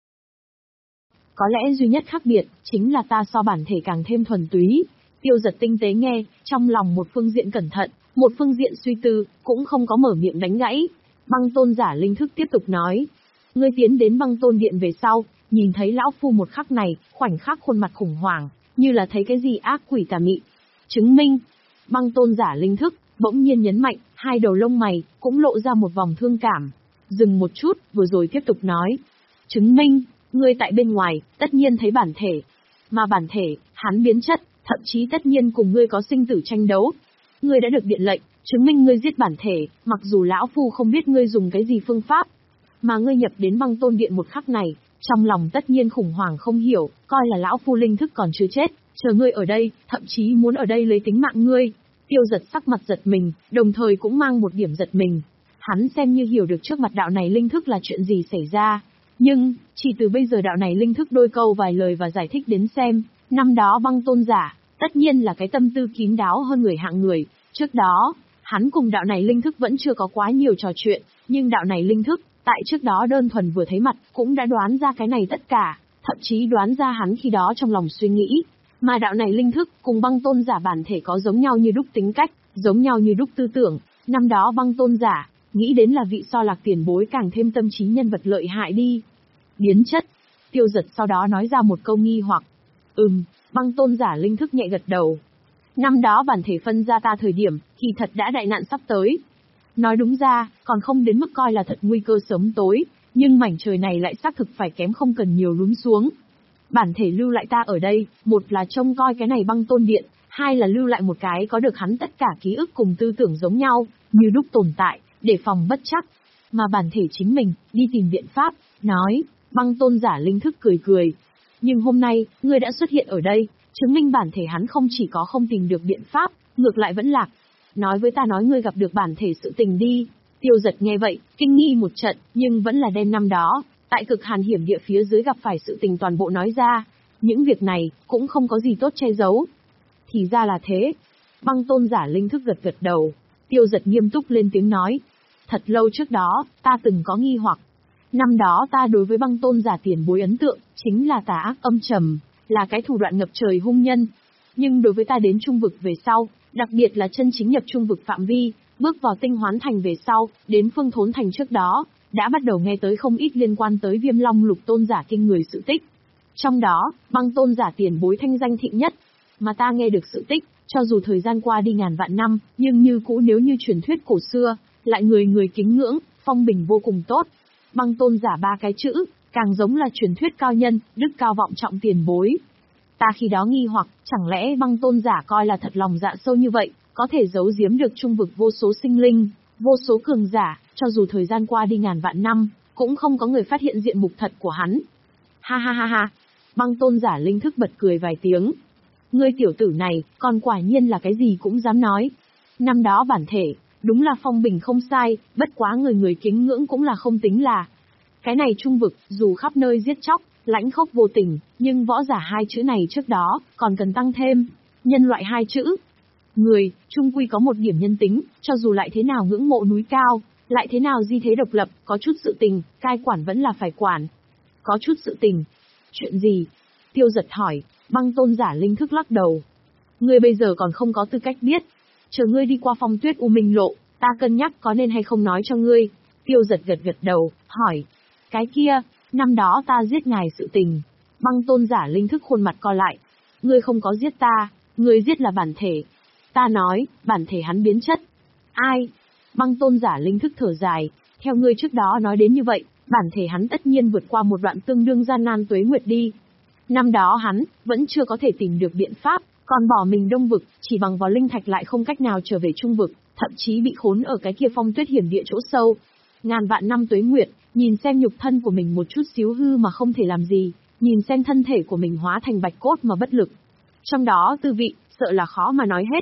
Có lẽ duy nhất khác biệt, chính là ta so bản thể càng thêm thuần túy. Tiêu Giật tinh tế nghe, trong lòng một phương diện cẩn thận, một phương diện suy tư, cũng không có mở miệng đánh gãy. Băng tôn giả linh thức tiếp tục nói. Ngươi tiến đến băng tôn điện về sau, nhìn thấy lão phu một khắc này, khoảnh khắc khuôn mặt khủng hoảng, như là thấy cái gì ác quỷ tà mị. Chứng minh. Băng tôn giả linh thức, bỗng nhiên nhấn mạnh, hai đầu lông mày, cũng lộ ra một vòng thương cảm. Dừng một chút, vừa rồi tiếp tục nói. Chứng minh, ngươi tại bên ngoài, tất nhiên thấy bản thể. Mà bản thể, hắn biến chất, thậm chí tất nhiên cùng ngươi có sinh tử tranh đấu. Ngươi đã được điện lệnh, chứng minh ngươi giết bản thể, mặc dù lão phu không biết ngươi dùng cái gì phương pháp. Mà ngươi nhập đến băng tôn điện một khắc này, trong lòng tất nhiên khủng hoảng không hiểu, coi là lão phu linh thức còn chưa chết, chờ ngươi ở đây, thậm chí muốn ở đây lấy tính mạng ngươi. Tiêu Giật sắc mặt giật mình, đồng thời cũng mang một điểm giật mình. Hắn xem như hiểu được trước mặt đạo này linh thức là chuyện gì xảy ra. Nhưng, chỉ từ bây giờ đạo này linh thức đôi câu vài lời và giải thích đến xem, năm đó băng tôn giả, tất nhiên là cái tâm tư kín đáo hơn người hạng người. Trước đó, hắn cùng đạo này linh thức vẫn chưa có quá nhiều trò chuyện, nhưng đạo này linh thức, tại trước đó đơn thuần vừa thấy mặt, cũng đã đoán ra cái này tất cả, thậm chí đoán ra hắn khi đó trong lòng suy nghĩ. Mà đạo này linh thức, cùng băng tôn giả bản thể có giống nhau như đúc tính cách, giống nhau như đúc tư tưởng. Năm đó băng tôn giả, nghĩ đến là vị so lạc tiền bối càng thêm tâm trí nhân vật lợi hại đi. Biến chất. Tiêu Giật sau đó nói ra một câu nghi hoặc. Ừm, băng tôn giả linh thức nhẹ gật đầu. Năm đó bản thể phân ra ta thời điểm, thì thật đã đại nạn sắp tới. Nói đúng ra, còn không đến mức coi là thật nguy cơ sớm tối, nhưng mảnh trời này lại xác thực phải kém không cần nhiều lún xuống. Bản thể lưu lại ta ở đây, một là trông coi cái này băng tôn điện, hai là lưu lại một cái có được hắn tất cả ký ức cùng tư tưởng giống nhau, như đúc tồn tại, để phòng bất chắc. Mà bản thể chính mình, đi tìm biện pháp, nói, băng tôn giả linh thức cười cười. Nhưng hôm nay, ngươi đã xuất hiện ở đây, chứng minh bản thể hắn không chỉ có không tìm được biện pháp, ngược lại vẫn lạc. Nói với ta nói ngươi gặp được bản thể sự tình đi. Tiêu Giật nghe vậy, kinh nghi một trận, nhưng vẫn là đem năm đó, tại cực hàn hiểm địa phía dưới gặp phải sự tình toàn bộ nói ra. Những việc này, cũng không có gì tốt che giấu. Thì ra là thế. Băng tôn giả linh thức gật gật đầu. Tiêu Giật nghiêm túc lên tiếng nói. Thật lâu trước đó, ta từng có nghi hoặc. Năm đó ta đối với băng tôn giả tiền bối ấn tượng, chính là tà ác âm trầm, là cái thủ đoạn ngập trời hung nhân. Nhưng đối với ta đến trung vực về sau, đặc biệt là chân chính nhập trung vực phạm vi, bước vào tinh hoán thành về sau, đến phương thốn thành trước đó, đã bắt đầu nghe tới không ít liên quan tới viêm long lục tôn giả kinh người sự tích. Trong đó, băng tôn giả tiền bối thanh danh thịnh nhất, mà ta nghe được sự tích, cho dù thời gian qua đi ngàn vạn năm, nhưng như cũ nếu như truyền thuyết cổ xưa, lại người người kính ngưỡng, phong bình vô cùng tốt. Băng tôn giả ba cái chữ, càng giống là truyền thuyết cao nhân, đức cao vọng trọng tiền bối. Ta khi đó nghi hoặc, chẳng lẽ băng tôn giả coi là thật lòng dạ sâu như vậy, có thể giấu giếm được trung vực vô số sinh linh, vô số cường giả, cho dù thời gian qua đi ngàn vạn năm, cũng không có người phát hiện diện mục thật của hắn. Ha ha ha ha, băng tôn giả linh thức bật cười vài tiếng. Ngươi tiểu tử này, còn quả nhiên là cái gì cũng dám nói. Năm đó bản thể, đúng là phong bình không sai, bất quá người người kính ngưỡng cũng là không tính là. Cái này trung vực, dù khắp nơi giết chóc, lãnh khốc vô tình, nhưng võ giả hai chữ này trước đó, còn cần tăng thêm, nhân loại hai chữ. Người, trung quy có một điểm nhân tính, cho dù lại thế nào ngưỡng mộ núi cao, lại thế nào di thế độc lập, có chút sự tình, cai quản vẫn là phải quản. Có chút sự tình. Chuyện gì? Tiêu Giật hỏi, băng tôn giả linh thức lắc đầu. Ngươi bây giờ còn không có tư cách biết. Chờ ngươi đi qua phong tuyết U Minh Lộ, ta cân nhắc có nên hay không nói cho ngươi. Tiêu Giật gật gật đầu, hỏi. Cái kia, năm đó ta giết ngài sự tình. Băng tôn giả linh thức khuôn mặt co lại. Ngươi không có giết ta, ngươi giết là bản thể. Ta nói, bản thể hắn biến chất. Ai? Băng tôn giả linh thức thở dài. Theo ngươi trước đó nói đến như vậy, bản thể hắn tất nhiên vượt qua một đoạn tương đương gian nan tuế nguyệt đi. Năm đó hắn, vẫn chưa có thể tìm được biện pháp, còn bỏ mình đông vực, chỉ bằng vào linh thạch lại không cách nào trở về trung vực, thậm chí bị khốn ở cái kia phong tuyết hiểm địa chỗ sâu. Ngàn vạn năm tuế nguyệt, nhìn xem nhục thân của mình một chút xíu hư mà không thể làm gì, nhìn xem thân thể của mình hóa thành bạch cốt mà bất lực. Trong đó tư vị, sợ là khó mà nói hết.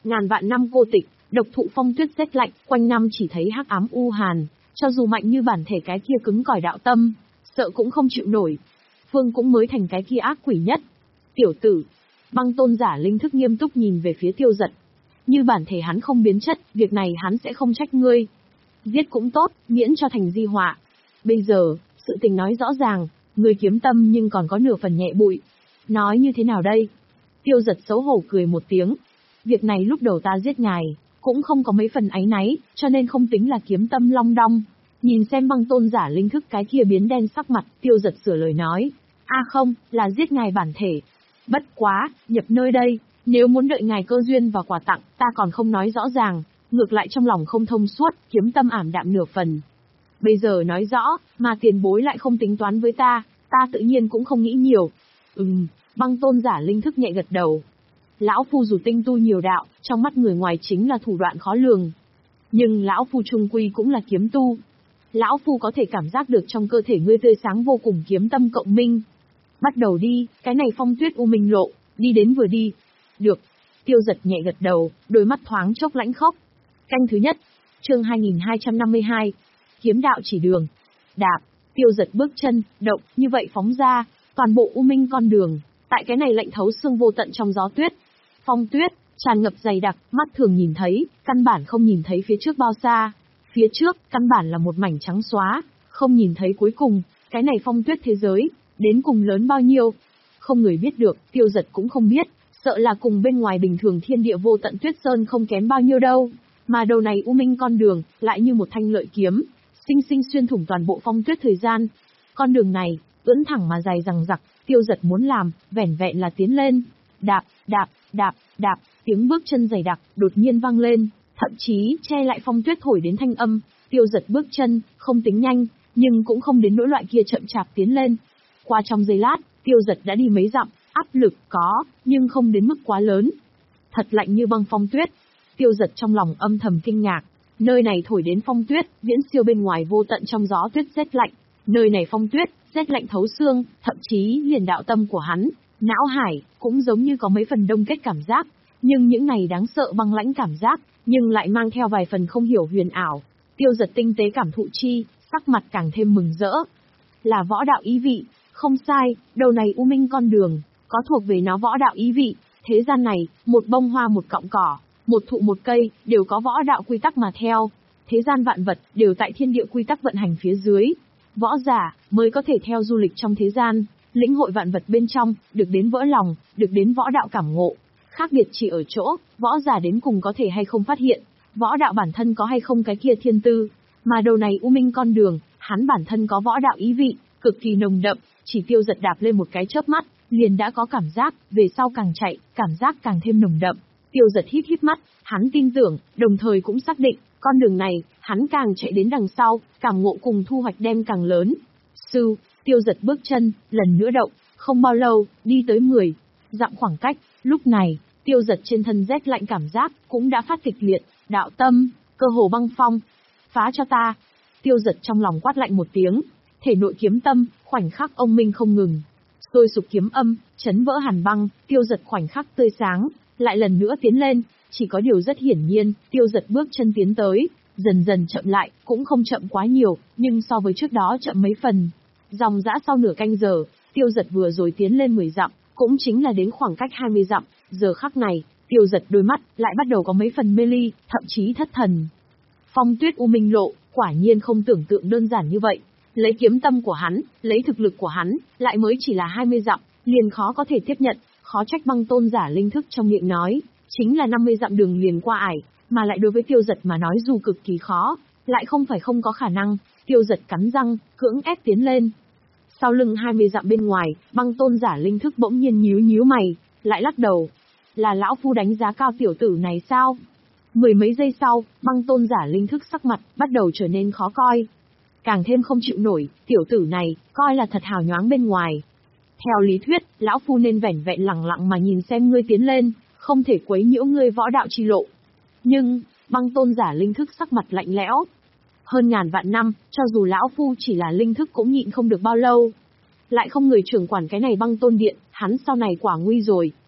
Ngàn vạn năm cô tịch, độc thụ phong tuyết rét lạnh, quanh năm chỉ thấy hắc ám u hàn, cho dù mạnh như bản thể cái kia cứng cỏi đạo tâm, sợ cũng không chịu nổi. Phương cũng mới thành cái kia ác quỷ nhất. Tiểu tử, Băng tôn giả linh thức nghiêm túc nhìn về phía Tiêu Dật. Như bản thể hắn không biến chất, việc này hắn sẽ không trách ngươi. Giết cũng tốt, miễn cho thành di họa. Bây giờ, sự tình nói rõ ràng, ngươi kiếm tâm nhưng còn có nửa phần nhẹ bụi. Nói như thế nào đây? Tiêu Dật xấu hổ cười một tiếng. Việc này lúc đầu ta giết ngài, cũng không có mấy phần áy náy, cho nên không tính là kiếm tâm long đong. Nhìn xem băng tôn giả linh thức cái kia biến đen sắc mặt, Tiêu Dật sửa lời nói. A à không, là giết ngài bản thể. Bất quá, nhập nơi đây, nếu muốn đợi ngài cơ duyên và quà tặng, ta còn không nói rõ ràng, ngược lại trong lòng không thông suốt, kiếm tâm ảm đạm nửa phần. Bây giờ nói rõ, mà tiền bối lại không tính toán với ta, ta tự nhiên cũng không nghĩ nhiều. Ừm, băng tôn giả linh thức nhẹ gật đầu. Lão Phu dù tinh tu nhiều đạo, trong mắt người ngoài chính là thủ đoạn khó lường. Nhưng Lão Phu trung quy cũng là kiếm tu. Lão Phu có thể cảm giác được trong cơ thể ngươi tươi sáng vô cùng kiếm tâm cộng minh. Bắt đầu đi, cái này phong tuyết u minh lộ, đi đến vừa đi. Được. Tiêu Dật nhẹ gật đầu, đôi mắt thoáng chốc lãnh khốc. Canh thứ nhất, chương hai nghìn hai trăm năm mươi hai. Kiếm đạo chỉ đường. Đạp, Tiêu Dật bước chân, động, như vậy phóng ra, toàn bộ u minh con đường, tại cái này lạnh thấu xương vô tận trong gió tuyết. Phong tuyết, tràn ngập dày đặc, mắt thường nhìn thấy, căn bản không nhìn thấy phía trước bao xa. Phía trước, căn bản là một mảnh trắng xóa, không nhìn thấy cuối cùng, cái này phong tuyết thế giới, đến cùng lớn bao nhiêu. Không người biết được, Tiêu Dật cũng không biết, sợ là cùng bên ngoài bình thường thiên địa vô tận tuyết sơn không kém bao nhiêu đâu. Mà đầu này u minh con đường, lại như một thanh lợi kiếm, sinh sinh xuyên thủng toàn bộ phong tuyết thời gian. Con đường này, ưỡn thẳng mà dài rằng rặc, Tiêu Dật muốn làm, vẻn vẹn là tiến lên. Đạp, đạp, đạp, đạp, tiếng bước chân dày đặc, đột nhiên vang lên, thậm chí che lại phong tuyết thổi đến thanh âm. Tiêu Dật bước chân, không tính nhanh, nhưng cũng không đến nỗi loại kia chậm chạp tiến lên. Qua trong giây lát, Tiêu Dật đã đi mấy dặm, áp lực có, nhưng không đến mức quá lớn. Thật lạnh như băng phong tuyết. Tiêu Dật trong lòng âm thầm kinh ngạc. Nơi này thổi đến phong tuyết, viễn siêu bên ngoài vô tận trong gió tuyết rét lạnh. Nơi này phong tuyết, rét lạnh thấu xương, thậm chí liền đạo tâm của hắn, não hải, cũng giống như có mấy phần đông kết cảm giác. Nhưng những này đáng sợ băng lãnh cảm giác, nhưng lại mang theo vài phần không hiểu huyền ảo. Tiêu Dật tinh tế cảm thụ chi, sắc mặt càng thêm mừng rỡ. Là võ đạo ý vị, không sai, đầu này u minh con đường, có thuộc về nó võ đạo ý vị. Thế gian này, một bông hoa một cọng cỏ, một thụ một cây, đều có võ đạo quy tắc mà theo. Thế gian vạn vật, đều tại thiên địa quy tắc vận hành phía dưới. Võ giả, mới có thể theo du lịch trong thế gian, lĩnh hội vạn vật bên trong, được đến vỡ lòng, được đến võ đạo cảm ngộ. Khác biệt chỉ ở chỗ, võ giả đến cùng có thể hay không phát hiện, võ đạo bản thân có hay không cái kia thiên tư. Mà đầu này u minh con đường, hắn bản thân có võ đạo ý vị, cực kỳ nồng đậm, chỉ Tiêu Dật đạp lên một cái chớp mắt, liền đã có cảm giác, về sau càng chạy, cảm giác càng thêm nồng đậm. Tiêu Dật híp híp mắt, hắn tin tưởng, đồng thời cũng xác định, con đường này, hắn càng chạy đến đằng sau, cảm ngộ cùng thu hoạch đem càng lớn. Sư, Tiêu Dật bước chân, lần nữa động, không bao lâu, đi tới mười dặm khoảng cách, lúc này, Tiêu Dật trên thân rét lạnh cảm giác, cũng đã phát kịch liệt, đạo tâm, cơ hồ băng phong. Phá cho ta. Tiêu Dật trong lòng quát lạnh một tiếng, thể nội kiếm tâm, khoảnh khắc ông minh không ngừng. Sôi sục kiếm âm, chấn vỡ hàn băng, Tiêu Dật khoảnh khắc tươi sáng, lại lần nữa tiến lên, chỉ có điều rất hiển nhiên, Tiêu Dật bước chân tiến tới, dần dần chậm lại, cũng không chậm quá nhiều, nhưng so với trước đó chậm mấy phần. Dòng dã sau nửa canh giờ, Tiêu Dật vừa rồi tiến lên mười dặm, cũng chính là đến khoảng cách hai mươi dặm, giờ khắc này, Tiêu Dật đôi mắt lại bắt đầu có mấy phần mê ly, thậm chí thất thần. Phong tuyết u minh lộ, quả nhiên không tưởng tượng đơn giản như vậy. Lấy kiếm tâm của hắn, lấy thực lực của hắn, lại mới chỉ là hai mươi dặm, liền khó có thể tiếp nhận, khó trách băng tôn giả linh thức trong miệng nói, chính là năm mươi dặm đường liền qua ải, mà lại đối với Tiêu Dật mà nói dù cực kỳ khó, lại không phải không có khả năng. Tiêu Dật cắn răng, cưỡng ép tiến lên. Sau lưng hai mươi dặm bên ngoài, băng tôn giả linh thức bỗng nhiên nhíu nhíu mày, lại lắc đầu. Là lão phu đánh giá cao tiểu tử này sao? Mười mấy giây sau, băng tôn giả linh thức sắc mặt bắt đầu trở nên khó coi. Càng thêm không chịu nổi, tiểu tử này, coi là thật hào nhoáng bên ngoài. Theo lý thuyết, lão phu nên vẻn vẹn lặng lặng mà nhìn xem ngươi tiến lên, không thể quấy nhiễu ngươi võ đạo chi lộ. Nhưng, băng tôn giả linh thức sắc mặt lạnh lẽo. Hơn ngàn vạn năm, cho dù lão phu chỉ là linh thức cũng nhịn không được bao lâu. Lại không người trưởng quản cái này băng tôn điện, hắn sau này quả nguy rồi.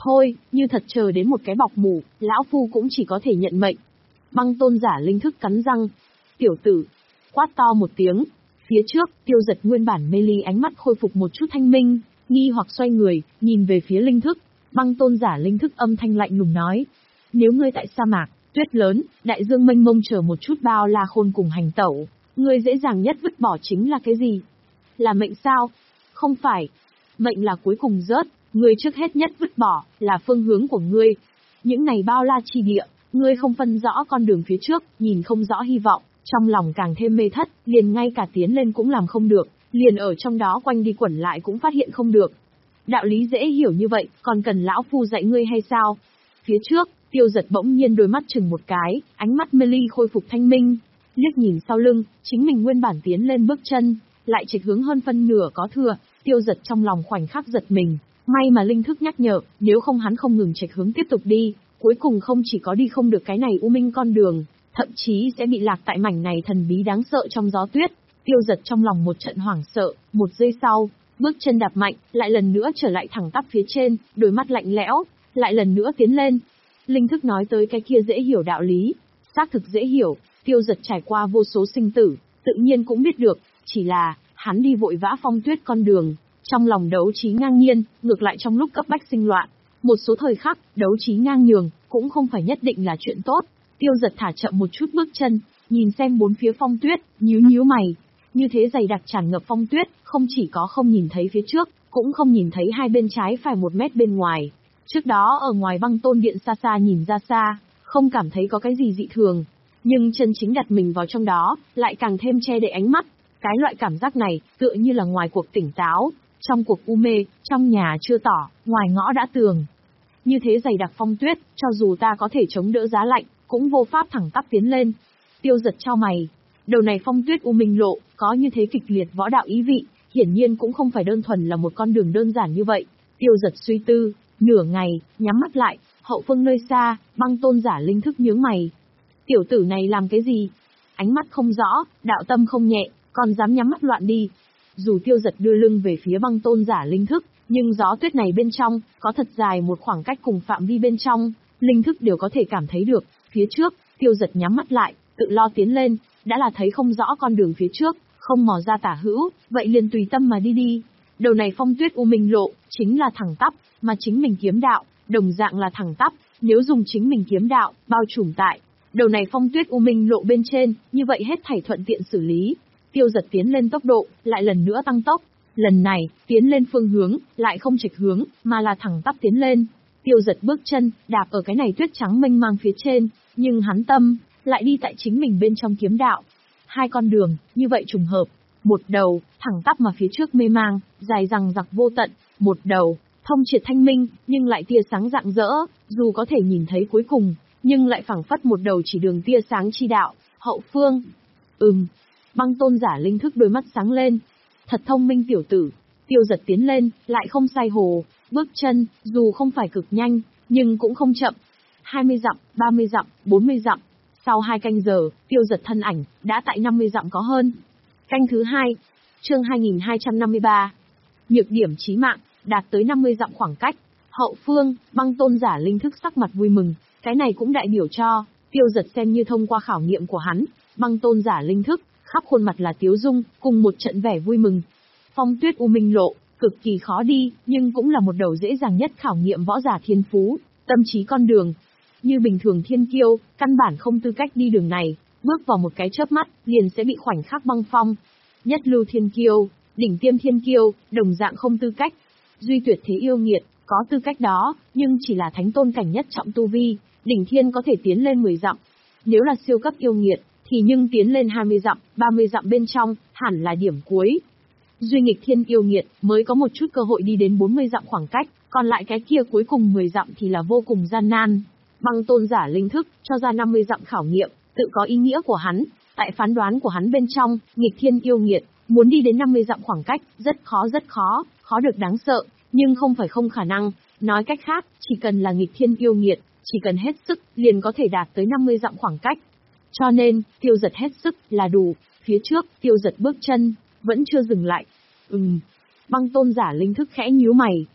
Thôi, như thật chờ đến một cái bọc mủ, lão phu cũng chỉ có thể nhận mệnh. Băng tôn giả linh thức cắn răng. Tiểu tử, quát to một tiếng. Phía trước, Tiêu Giật nguyên bản mê ly ánh mắt khôi phục một chút thanh minh, nghi hoặc xoay người, nhìn về phía linh thức. Băng tôn giả linh thức âm thanh lạnh lùng nói. Nếu ngươi tại sa mạc, tuyết lớn, đại dương mênh mông chờ một chút bao la khôn cùng hành tẩu, ngươi dễ dàng nhất vứt bỏ chính là cái gì? Là mệnh sao? Không phải. Mệnh là cuối cùng rớt, ngươi trước hết nhất vứt bỏ, là phương hướng của ngươi. Những này bao la chi địa, ngươi không phân rõ con đường phía trước, nhìn không rõ hy vọng, trong lòng càng thêm mê thất, liền ngay cả tiến lên cũng làm không được, liền ở trong đó quanh đi quẩn lại cũng phát hiện không được. Đạo lý dễ hiểu như vậy, còn cần lão phu dạy ngươi hay sao? Phía trước, Tiêu Giật bỗng nhiên đôi mắt chừng một cái, ánh mắt mê ly khôi phục thanh minh, liếc nhìn sau lưng, chính mình nguyên bản tiến lên bước chân, lại chệch hướng hơn phân nửa có thừa. Tiêu Giật trong lòng khoảnh khắc giật mình, may mà linh thức nhắc nhở, nếu không hắn không ngừng chệch hướng tiếp tục đi, cuối cùng không chỉ có đi không được cái này u minh con đường, thậm chí sẽ bị lạc tại mảnh này thần bí đáng sợ trong gió tuyết. Tiêu Giật trong lòng một trận hoảng sợ, một giây sau, bước chân đạp mạnh, lại lần nữa trở lại thẳng tắp phía trên, đôi mắt lạnh lẽo, lại lần nữa tiến lên. Linh thức nói tới cái kia dễ hiểu đạo lý, xác thực dễ hiểu, Tiêu Giật trải qua vô số sinh tử, tự nhiên cũng biết được, chỉ là, hắn đi vội vã phong tuyết con đường, trong lòng đấu trí ngang nhiên, ngược lại trong lúc cấp bách sinh loạn. Một số thời khắc, đấu trí ngang nhường, cũng không phải nhất định là chuyện tốt. Tiêu Giật thả chậm một chút bước chân, nhìn xem bốn phía phong tuyết, nhíu nhíu mày. Như thế dày đặc tràn ngập phong tuyết, không chỉ có không nhìn thấy phía trước, cũng không nhìn thấy hai bên trái phải một mét bên ngoài. Trước đó ở ngoài băng tôn điện xa xa nhìn ra xa, không cảm thấy có cái gì dị thường. Nhưng chân chính đặt mình vào trong đó, lại càng thêm che đậy ánh mắt. Cái loại cảm giác này, tựa như là ngoài cuộc tỉnh táo, trong cuộc u mê, trong nhà chưa tỏ, ngoài ngõ đã tường. Như thế dày đặc phong tuyết, cho dù ta có thể chống đỡ giá lạnh, cũng vô pháp thẳng tắp tiến lên. Tiêu Giật chau mày. Đầu này phong tuyết u minh lộ, có như thế kịch liệt võ đạo ý vị, hiển nhiên cũng không phải đơn thuần là một con đường đơn giản như vậy. Tiêu Giật suy tư, nửa ngày, nhắm mắt lại, hậu phương nơi xa, băng tôn giả linh thức nhướng mày. Tiểu tử này làm cái gì? Ánh mắt không rõ, đạo tâm không nhẹ, còn dám nhắm mắt loạn đi. Dù Tiêu Giật đưa lưng về phía băng tôn giả linh thức, nhưng gió tuyết này bên trong, có thật dài một khoảng cách cùng phạm vi bên trong, linh thức đều có thể cảm thấy được. Phía trước, Tiêu Giật nhắm mắt lại, tự lo tiến lên, đã là thấy không rõ con đường phía trước, không mò ra tả hữu, vậy liền tùy tâm mà đi đi. Đầu này phong tuyết u minh lộ, chính là thẳng tắp, mà chính mình kiếm đạo, đồng dạng là thẳng tắp, nếu dùng chính mình kiếm đạo, bao trùm tại đầu này phong tuyết u minh lộ bên trên, như vậy hết thảy thuận tiện xử lý. Tiêu Giật tiến lên tốc độ, lại lần nữa tăng tốc. Lần này, tiến lên phương hướng, lại không chệch hướng, mà là thẳng tắp tiến lên. Tiêu Giật bước chân, đạp ở cái này tuyết trắng mênh mang phía trên, nhưng hắn tâm, lại đi tại chính mình bên trong kiếm đạo. Hai con đường, như vậy trùng hợp. Một đầu, thẳng tắp mà phía trước mê mang, dài rằng giặc vô tận. Một đầu, thông triệt thanh minh, nhưng lại tia sáng rạng rỡ, dù có thể nhìn thấy cuối cùng, nhưng lại phảng phất một đầu chỉ đường tia sáng chi đạo, hậu phương. Ừm, băng tôn giả linh thức đôi mắt sáng lên. Thật thông minh tiểu tử. Tiêu Giật tiến lên, lại không sai hồ, bước chân, dù không phải cực nhanh, nhưng cũng không chậm. hai mươi dặm, ba mươi dặm, bốn mươi dặm. Sau hai canh giờ, Tiêu Giật thân ảnh, đã tại năm mươi dặm có hơn. Canh thứ hai, chương hai nghìn hai trăm năm mươi ba. Nhược điểm chí mạng, đạt tới năm mươi dặm khoảng cách. Hậu phương, băng tôn giả linh thức sắc mặt vui mừng, cái này cũng đại biểu cho, Tiêu Giật xem như thông qua khảo nghiệm của hắn, băng tôn giả linh thức, khắp khuôn mặt là tiếu dung, cùng một trận vẻ vui mừng. Phong tuyết u minh lộ, cực kỳ khó đi, nhưng cũng là một đầu dễ dàng nhất khảo nghiệm võ giả thiên phú, tâm trí con đường. Như bình thường thiên kiêu, căn bản không tư cách đi đường này, bước vào một cái chớp mắt, liền sẽ bị khoảnh khắc băng phong. Nhất lưu thiên kiêu, đỉnh tiêm thiên kiêu, đồng dạng không tư cách. Duy tuyệt thế yêu nghiệt, có tư cách đó, nhưng chỉ là thánh tôn cảnh nhất trọng tu vi, đỉnh thiên có thể tiến lên mười dặm. Nếu là siêu cấp yêu nghiệt, thì nhưng tiến lên hai mươi dặm, ba mươi dặm bên trong, hẳn là điểm cuối. Duy nghịch thiên yêu nghiệt, mới có một chút cơ hội đi đến bốn mươi dặm khoảng cách, còn lại cái kia cuối cùng mười dặm thì là vô cùng gian nan. Băng tôn giả linh thức, cho ra năm mươi dặm khảo nghiệm, tự có ý nghĩa của hắn. Tại phán đoán của hắn bên trong, nghịch thiên yêu nghiệt, muốn đi đến năm mươi dặm khoảng cách, rất khó rất khó, khó được đáng sợ, nhưng không phải không khả năng. Nói cách khác, chỉ cần là nghịch thiên yêu nghiệt, chỉ cần hết sức, liền có thể đạt tới năm mươi dặm khoảng cách. Cho nên, Tiêu Giật hết sức, là đủ. Phía trước, Tiêu Giật bước chân, vẫn chưa dừng lại. Ừm, băng tôn giả linh thức khẽ nhíu mày.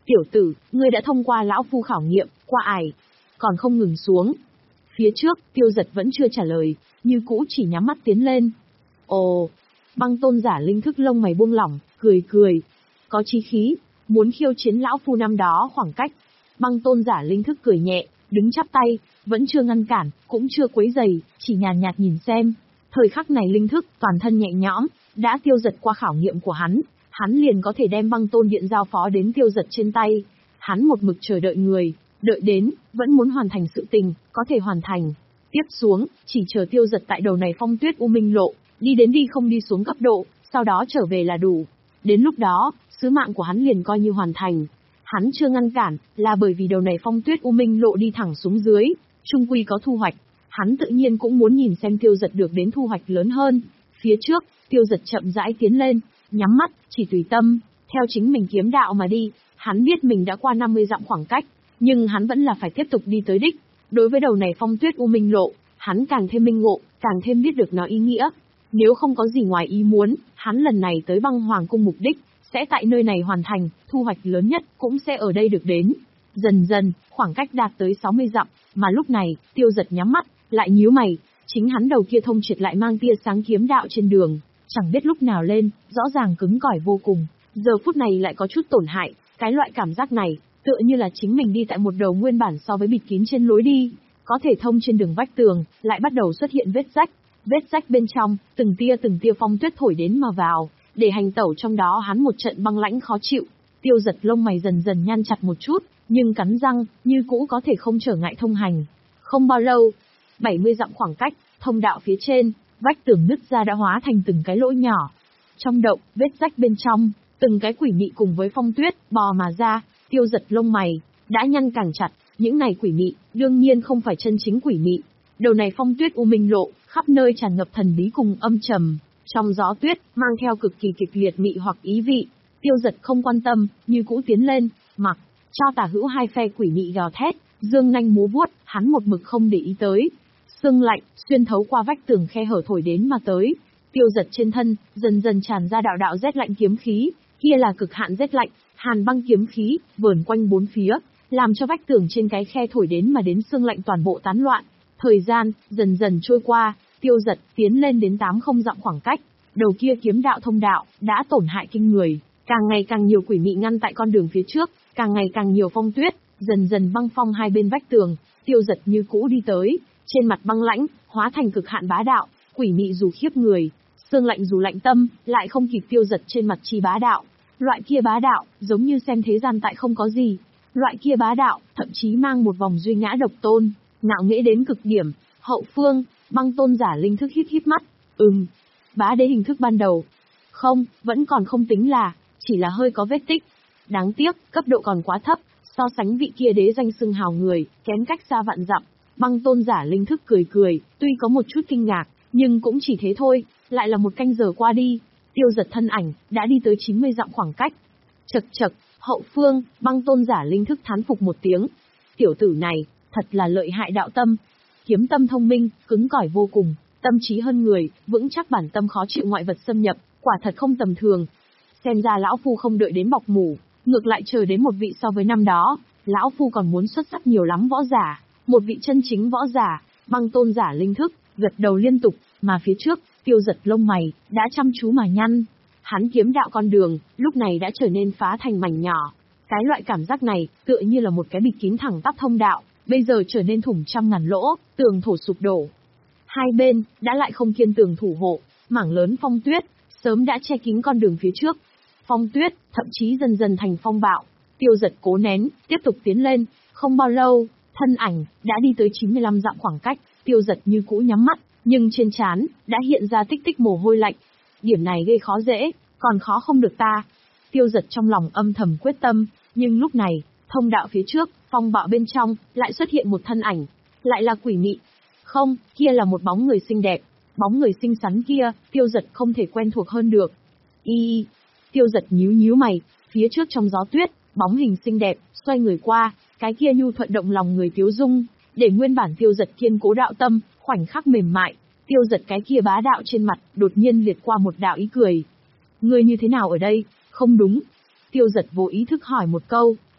Tiểu tử, ngươi đã thông qua lão phu khảo nghiệm, qua ải. Còn không ngừng xuống. Phía trước, Tiêu Giật vẫn chưa trả lời, như cũ chỉ nhắm mắt tiến lên. Ồ, Băng tôn giả linh thức lông mày buông lỏng, cười cười. Có chí khí, muốn khiêu chiến lão phu năm đó khoảng cách. Băng tôn giả linh thức cười nhẹ, đứng chắp tay, vẫn chưa ngăn cản, cũng chưa quấy giày, chỉ nhàn nhạt nhìn xem. Thời khắc này linh thức, toàn thân nhẹ nhõm, đã Tiêu Giật qua khảo nghiệm của hắn, hắn liền có thể đem băng tôn điện giao phó đến Tiêu Giật trên tay. Hắn một mực chờ đợi người, đợi đến, vẫn muốn hoàn thành sự tình, có thể hoàn thành. Tiếp xuống, chỉ chờ Tiêu Giật tại đầu này phong tuyết u minh lộ, đi đến đi không đi xuống cấp độ, sau đó trở về là đủ. Đến lúc đó, sứ mạng của hắn liền coi như hoàn thành. Hắn chưa ngăn cản, là bởi vì đầu này phong tuyết u minh lộ đi thẳng xuống dưới, trung quy có thu hoạch. Hắn tự nhiên cũng muốn nhìn xem Tiêu Giật được đến thu hoạch lớn hơn. Phía trước, Tiêu Giật chậm rãi tiến lên, nhắm mắt, chỉ tùy tâm, theo chính mình kiếm đạo mà đi. Hắn biết mình đã qua năm mươi dặm khoảng cách, nhưng hắn vẫn là phải tiếp tục đi tới đích. Đối với đầu này phong tuyết u minh lộ, hắn càng thêm minh ngộ, càng thêm biết được nó ý nghĩa. Nếu không có gì ngoài ý muốn, hắn lần này tới băng hoàng cung mục đích, sẽ tại nơi này hoàn thành, thu hoạch lớn nhất cũng sẽ ở đây được đến. Dần dần, khoảng cách đạt tới sáu mươi dặm, mà lúc này, Tiêu Giật nhắm mắt, lại nhíu mày, chính hắn đầu kia thông triệt lại mang tia sáng kiếm đạo trên đường, chẳng biết lúc nào lên, rõ ràng cứng cỏi vô cùng, giờ phút này lại có chút tổn hại, cái loại cảm giác này, tựa như là chính mình đi tại một đầu nguyên bản so với bịt kín trên lối đi, có thể thông trên đường vách tường, lại bắt đầu xuất hiện vết rách, vết rách bên trong, từng tia từng tia phong tuyết thổi đến mà vào, để hành tẩu trong đó hắn một trận băng lãnh khó chịu. Tiêu Giật lông mày dần dần nhăn chặt một chút, nhưng cắn răng, như cũ có thể không trở ngại thông hành. Không bao lâu, bảy mươi dặm khoảng cách, thông đạo phía trên, vách tường nứt ra đã hóa thành từng cái lỗ nhỏ. Trong động, vết rách bên trong, từng cái quỷ mị cùng với phong tuyết bò mà ra. Tiêu Giật lông mày đã nhăn càng chặt, những này quỷ mị đương nhiên không phải chân chính quỷ mị. Đầu này phong tuyết u minh lộ, khắp nơi tràn ngập thần bí cùng âm trầm, trong gió tuyết mang theo cực kỳ kịch liệt mị hoặc ý vị. Tiêu Giật không quan tâm, như cũ tiến lên, mặc cho tả hữu hai phe quỷ mị gào thét, dương nanh múa vuốt, hắn một mực không để ý tới. Sương lạnh xuyên thấu qua vách tường khe hở thổi đến mà tới. Tiêu Giật trên thân dần dần tràn ra đạo đạo rét lạnh kiếm khí, kia là cực hạn rét lạnh, hàn băng kiếm khí vờn quanh bốn phía, làm cho vách tường trên cái khe thổi đến mà đến sương lạnh toàn bộ tán loạn. Thời gian dần dần trôi qua, Tiêu Giật tiến lên đến tám không dặm khoảng cách, đầu kia kiếm đạo thông đạo đã tổn hại kinh người, càng ngày càng nhiều quỷ mị ngăn tại con đường phía trước, càng ngày càng nhiều phong tuyết, dần dần băng phong hai bên vách tường. Tiêu Giật như cũ đi tới, trên mặt băng lãnh hóa thành cực hạn bá đạo, quỷ mị dù khiếp người, sương lạnh dù lạnh tâm, lại không kịp Tiêu Giật trên mặt chi bá đạo. Loại kia bá đạo, giống như xem thế gian tại không có gì. Loại kia bá đạo, thậm chí mang một vòng duy ngã độc tôn, ngạo nghễ đến cực điểm. Hậu phương, băng tôn giả linh thức híp híp mắt. Ừm, bá đế hình thức ban đầu. Không, vẫn còn không tính là, chỉ là hơi có vết tích. Đáng tiếc, cấp độ còn quá thấp, so sánh vị kia đế danh xưng hào người, kém cách xa vạn dặm. Băng tôn giả linh thức cười cười, tuy có một chút kinh ngạc, nhưng cũng chỉ thế thôi. Lại là một canh giờ qua đi, Tiêu Giật thân ảnh đã đi tới chín mươi dặm khoảng cách. Chậc chậc, hậu phương, băng tôn giả linh thức thán phục một tiếng. Tiểu tử này, thật là lợi hại đạo tâm. Kiếm tâm thông minh, cứng cỏi vô cùng, tâm trí hơn người, vững chắc bản tâm khó chịu ngoại vật xâm nhập, quả thật không tầm thường. Xem ra lão phu không đợi đến bọc mủ, ngược lại chờ đến một vị so với năm đó, lão phu còn muốn xuất sắc nhiều lắm võ giả, một vị chân chính võ giả. Băng tôn giả linh thức gật đầu liên tục, mà phía trước, Tiêu Giật lông mày đã chăm chú mà nhăn. Hắn kiếm đạo con đường, lúc này đã trở nên phá thành mảnh nhỏ. Cái loại cảm giác này, tựa như là một cái bịt kín thẳng tắp thông đạo, bây giờ trở nên thủng trăm ngàn lỗ, tường thổ sụp đổ. Hai bên, đã lại không kiên tường thủ hộ, mảng lớn phong tuyết, sớm đã che kín con đường phía trước. Phong tuyết, thậm chí dần dần thành phong bạo. Tiêu Giật cố nén, tiếp tục tiến lên, không bao lâu, thân ảnh, đã đi tới chín mươi lăm dặm khoảng cách. Tiêu Giật như cũ nhắm mắt, nhưng trên trán đã hiện ra tích tích mồ hôi lạnh. Điểm này gây khó dễ, còn khó không được ta. Tiêu Giật trong lòng âm thầm quyết tâm, nhưng lúc này, thông đạo phía trước, phong bạo bên trong, lại xuất hiện một thân ảnh, lại là quỷ mị. Không, kia là một bóng người xinh đẹp, bóng người xinh xắn kia, Tiêu Giật không thể quen thuộc hơn được. Y, Tiêu Giật nhíu nhíu mày, phía trước trong gió tuyết, bóng hình xinh đẹp, xoay người qua, cái kia nhu thuận động lòng người Tiếu Dung, để nguyên bản Tiêu Giật kiên cố đạo tâm, khoảnh khắc mềm mại. Tiêu Giật cái kia bá đạo trên mặt, đột nhiên liệt qua một đạo ý cười. Ngươi như thế nào ở đây? Không đúng. Tiêu Giật vô ý thức hỏi một câu,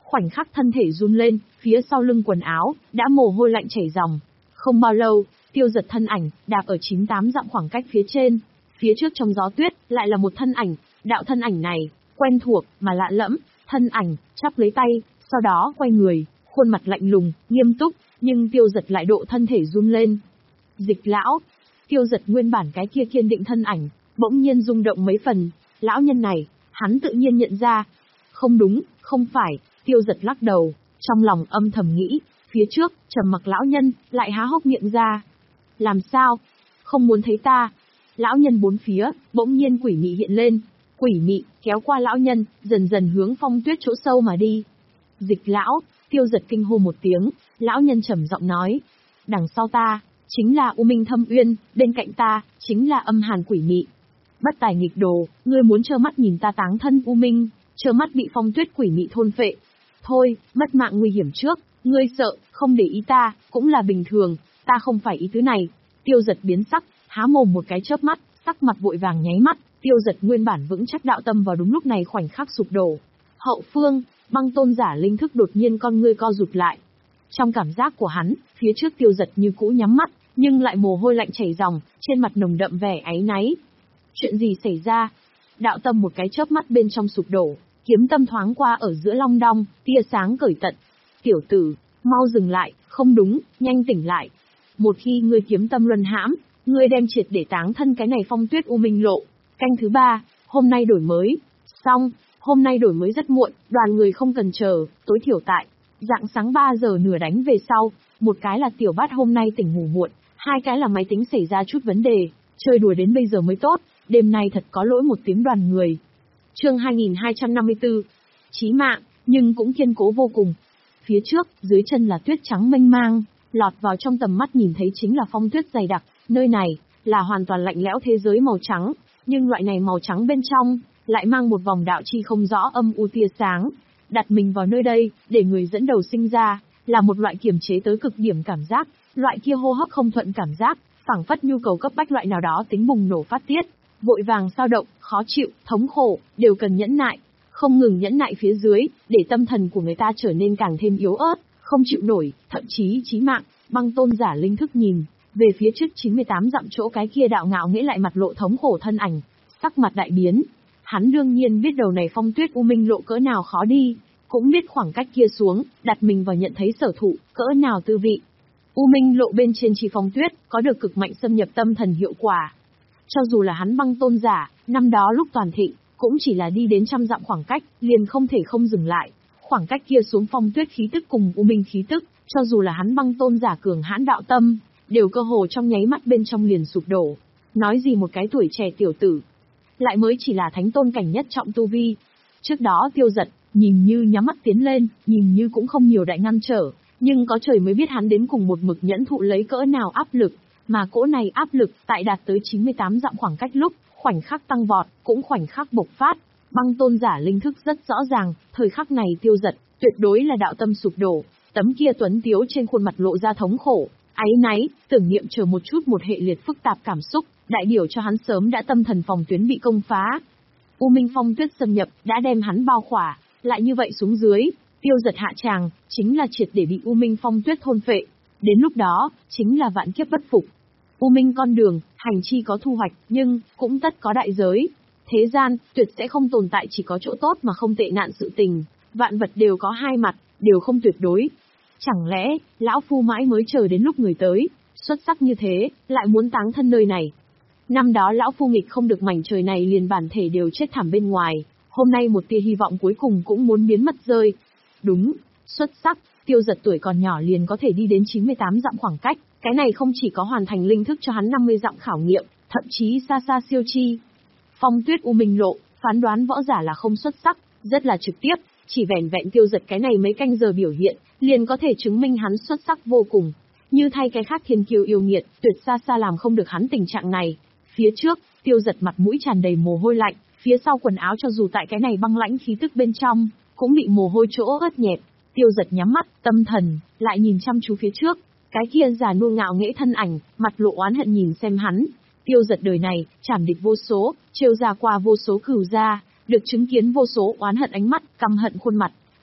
khoảnh khắc thân thể run lên, phía sau lưng quần áo, đã mồ hôi lạnh chảy ròng. Không bao lâu, Tiêu Giật thân ảnh, đạp ở chín tám dặm khoảng cách phía trên. Phía trước trong gió tuyết, lại là một thân ảnh, đạo thân ảnh này, quen thuộc, mà lạ lẫm, thân ảnh, chắp lấy tay, sau đó quay người, khuôn mặt lạnh lùng, nghiêm túc, nhưng Tiêu Giật lại độ thân thể run lên. Dịch lão, Tiêu Giật nguyên bản cái kia kiên định thân ảnh, bỗng nhiên rung động mấy phần, lão nhân này, hắn tự nhiên nhận ra. Không đúng, không phải, Tiêu Giật lắc đầu, trong lòng âm thầm nghĩ, phía trước, trầm mặc lão nhân, lại há hốc miệng ra. Làm sao? Không muốn thấy ta. Lão nhân bốn phía, bỗng nhiên quỷ mị hiện lên, quỷ mị, kéo qua lão nhân, dần dần hướng Phong Tuyết chỗ sâu mà đi. Dịch lão, Tiêu Giật kinh hô một tiếng, lão nhân trầm giọng nói. Đằng sau ta, chính là U Minh Thâm Uyên, bên cạnh ta, chính là âm hàn quỷ mị. Bất tài nghịch đồ, ngươi muốn trơ mắt nhìn ta táng thân U Minh, trơ mắt bị Phong Tuyết quỷ mị thôn phệ. Thôi, mất mạng nguy hiểm trước, ngươi sợ, không để ý ta, cũng là bình thường, ta không phải ý tứ này. Tiêu Giật biến sắc, há mồm một cái chớp mắt, sắc mặt vội vàng nháy mắt, Tiêu Giật nguyên bản vững chắc đạo tâm vào đúng lúc này khoảnh khắc sụp đổ. Hậu phương, Băng Tôn giả linh thức đột nhiên con ngươi co rụt lại. Trong cảm giác của hắn, phía trước Tiêu Giật như cũ nhắm mắt, nhưng lại mồ hôi lạnh chảy ròng, trên mặt nồng đậm vẻ áy náy. Chuyện gì xảy ra? Đạo tâm một cái chớp mắt bên trong sụp đổ, kiếm tâm thoáng qua ở giữa long đong, tia sáng cởi tận. Tiểu tử, mau dừng lại, không đúng, nhanh tỉnh lại. Một khi ngươi kiếm tâm luân hãm, ngươi đem triệt để táng thân cái này Phong Tuyết U Minh lộ. Canh thứ ba, hôm nay đổi mới. Xong, hôm nay đổi mới rất muộn, đoàn người không cần chờ, tối thiểu tại. Rạng sáng ba giờ nửa đánh về sau, một cái là tiểu bát hôm nay tỉnh ngủ muộn, hai cái là máy tính xảy ra chút vấn đề, chơi đùa đến bây giờ mới tốt, đêm nay thật có lỗi một tiếng đoàn người. Chương hai nghìn hai trăm năm mươi tư, chí mạng, nhưng cũng kiên cố vô cùng. Phía trước, dưới chân là tuyết trắng mênh mang, lọt vào trong tầm mắt nhìn thấy chính là phong tuyết dày đặc, nơi này, là hoàn toàn lạnh lẽo thế giới màu trắng, nhưng loại này màu trắng bên trong, lại mang một vòng đạo chi không rõ âm u tia sáng. Đặt mình vào nơi đây, để người dẫn đầu sinh ra, là một loại kiềm chế tới cực điểm cảm giác, loại kia hô hấp không thuận cảm giác, phảng phất nhu cầu cấp bách loại nào đó tính bùng nổ phát tiết, vội vàng dao động, khó chịu, thống khổ, đều cần nhẫn nại, không ngừng nhẫn nại phía dưới, để tâm thần của người ta trở nên càng thêm yếu ớt, không chịu nổi, thậm chí chí mạng. Băng Tôn giả linh thức nhìn về phía trước chín mươi tám dặm chỗ cái kia đạo ngạo nghĩa lại mặt lộ thống khổ thân ảnh, sắc mặt đại biến. Hắn đương nhiên biết đầu này Phong Tuyết U Minh lộ cỡ nào khó đi, cũng biết khoảng cách kia xuống, đặt mình vào nhận thấy sở thụ, cỡ nào tư vị. U Minh lộ bên trên chi Phong Tuyết, có được cực mạnh xâm nhập tâm thần hiệu quả. Cho dù là hắn Băng Tôn giả, năm đó lúc toàn thịnh, cũng chỉ là đi đến trăm dặm khoảng cách, liền không thể không dừng lại. Khoảng cách kia xuống Phong Tuyết khí tức cùng U Minh khí tức, cho dù là hắn Băng Tôn giả cường hãn đạo tâm, đều cơ hồ trong nháy mắt bên trong liền sụp đổ. Nói gì một cái tuổi trẻ tiểu tử, lại mới chỉ là thánh tôn cảnh nhất trọng tu vi. Trước đó Tiêu Giật, nhìn như nhắm mắt tiến lên, nhìn như cũng không nhiều đại ngăn trở, nhưng có trời mới biết hắn đến cùng một mực nhẫn thụ lấy cỡ nào áp lực, mà cỗ này áp lực tại đạt tới chín mươi tám dặm khoảng cách lúc, khoảnh khắc tăng vọt, cũng khoảnh khắc bộc phát. Băng Tôn giả linh thức rất rõ ràng, thời khắc này Tiêu Giật, tuyệt đối là đạo tâm sụp đổ, tấm kia tuấn tiếu trên khuôn mặt lộ ra thống khổ, áy náy, tưởng niệm chờ một chút một hệ liệt phức tạp cảm xúc, đại biểu cho hắn sớm đã tâm thần phòng tuyến bị công phá. U Minh Phong Tuyết xâm nhập, đã đem hắn bao khỏa, lại như vậy xuống dưới, Tiêu Giật hạ tràng, chính là triệt để bị U Minh Phong Tuyết thôn phệ. Đến lúc đó, chính là vạn kiếp bất phục. U Minh con đường, hành chi có thu hoạch, nhưng, cũng tất có đại giới. Thế gian, tuyệt sẽ không tồn tại chỉ có chỗ tốt mà không tệ nạn sự tình. Vạn vật đều có hai mặt, đều không tuyệt đối. Chẳng lẽ, lão phu mãi mới chờ đến lúc người tới, xuất sắc như thế, lại muốn táng thân nơi này. Năm đó lão phu nghịch không được mảnh trời này liền bản thể đều chết thảm bên ngoài, hôm nay một tia hy vọng cuối cùng cũng muốn biến mất rơi. Đúng, xuất sắc, Tiêu Giật tuổi còn nhỏ liền có thể đi đến chín mươi tám dặm khoảng cách, cái này không chỉ có hoàn thành linh thức cho hắn năm mươi dặm khảo nghiệm, thậm chí xa xa siêu chi. Phong Tuyết U Minh lộ, phán đoán võ giả là không xuất sắc, rất là trực tiếp, chỉ vẻn vẹn Tiêu Giật cái này mấy canh giờ biểu hiện, liền có thể chứng minh hắn xuất sắc vô cùng. Như thay cái khác thiên kiêu yêu nghiệt, tuyệt xa xa làm không được hắn tình trạng này. Phía trước, Tiêu Giật mặt mũi tràn đầy mồ hôi lạnh, phía sau quần áo cho dù tại cái này băng lãnh khí tức bên trong, cũng bị mồ hôi chỗ ướt nhẹp. Tiêu Giật nhắm mắt, tâm thần, lại nhìn chăm chú phía trước, cái kia già nua ngạo nghễ thân ảnh, mặt lộ oán hận nhìn xem hắn. Tiêu Giật đời này, chảm địch vô số, trêu ra qua vô số cửu gia, được chứng kiến vô số oán hận ánh mắt, căm hận khuôn mặt.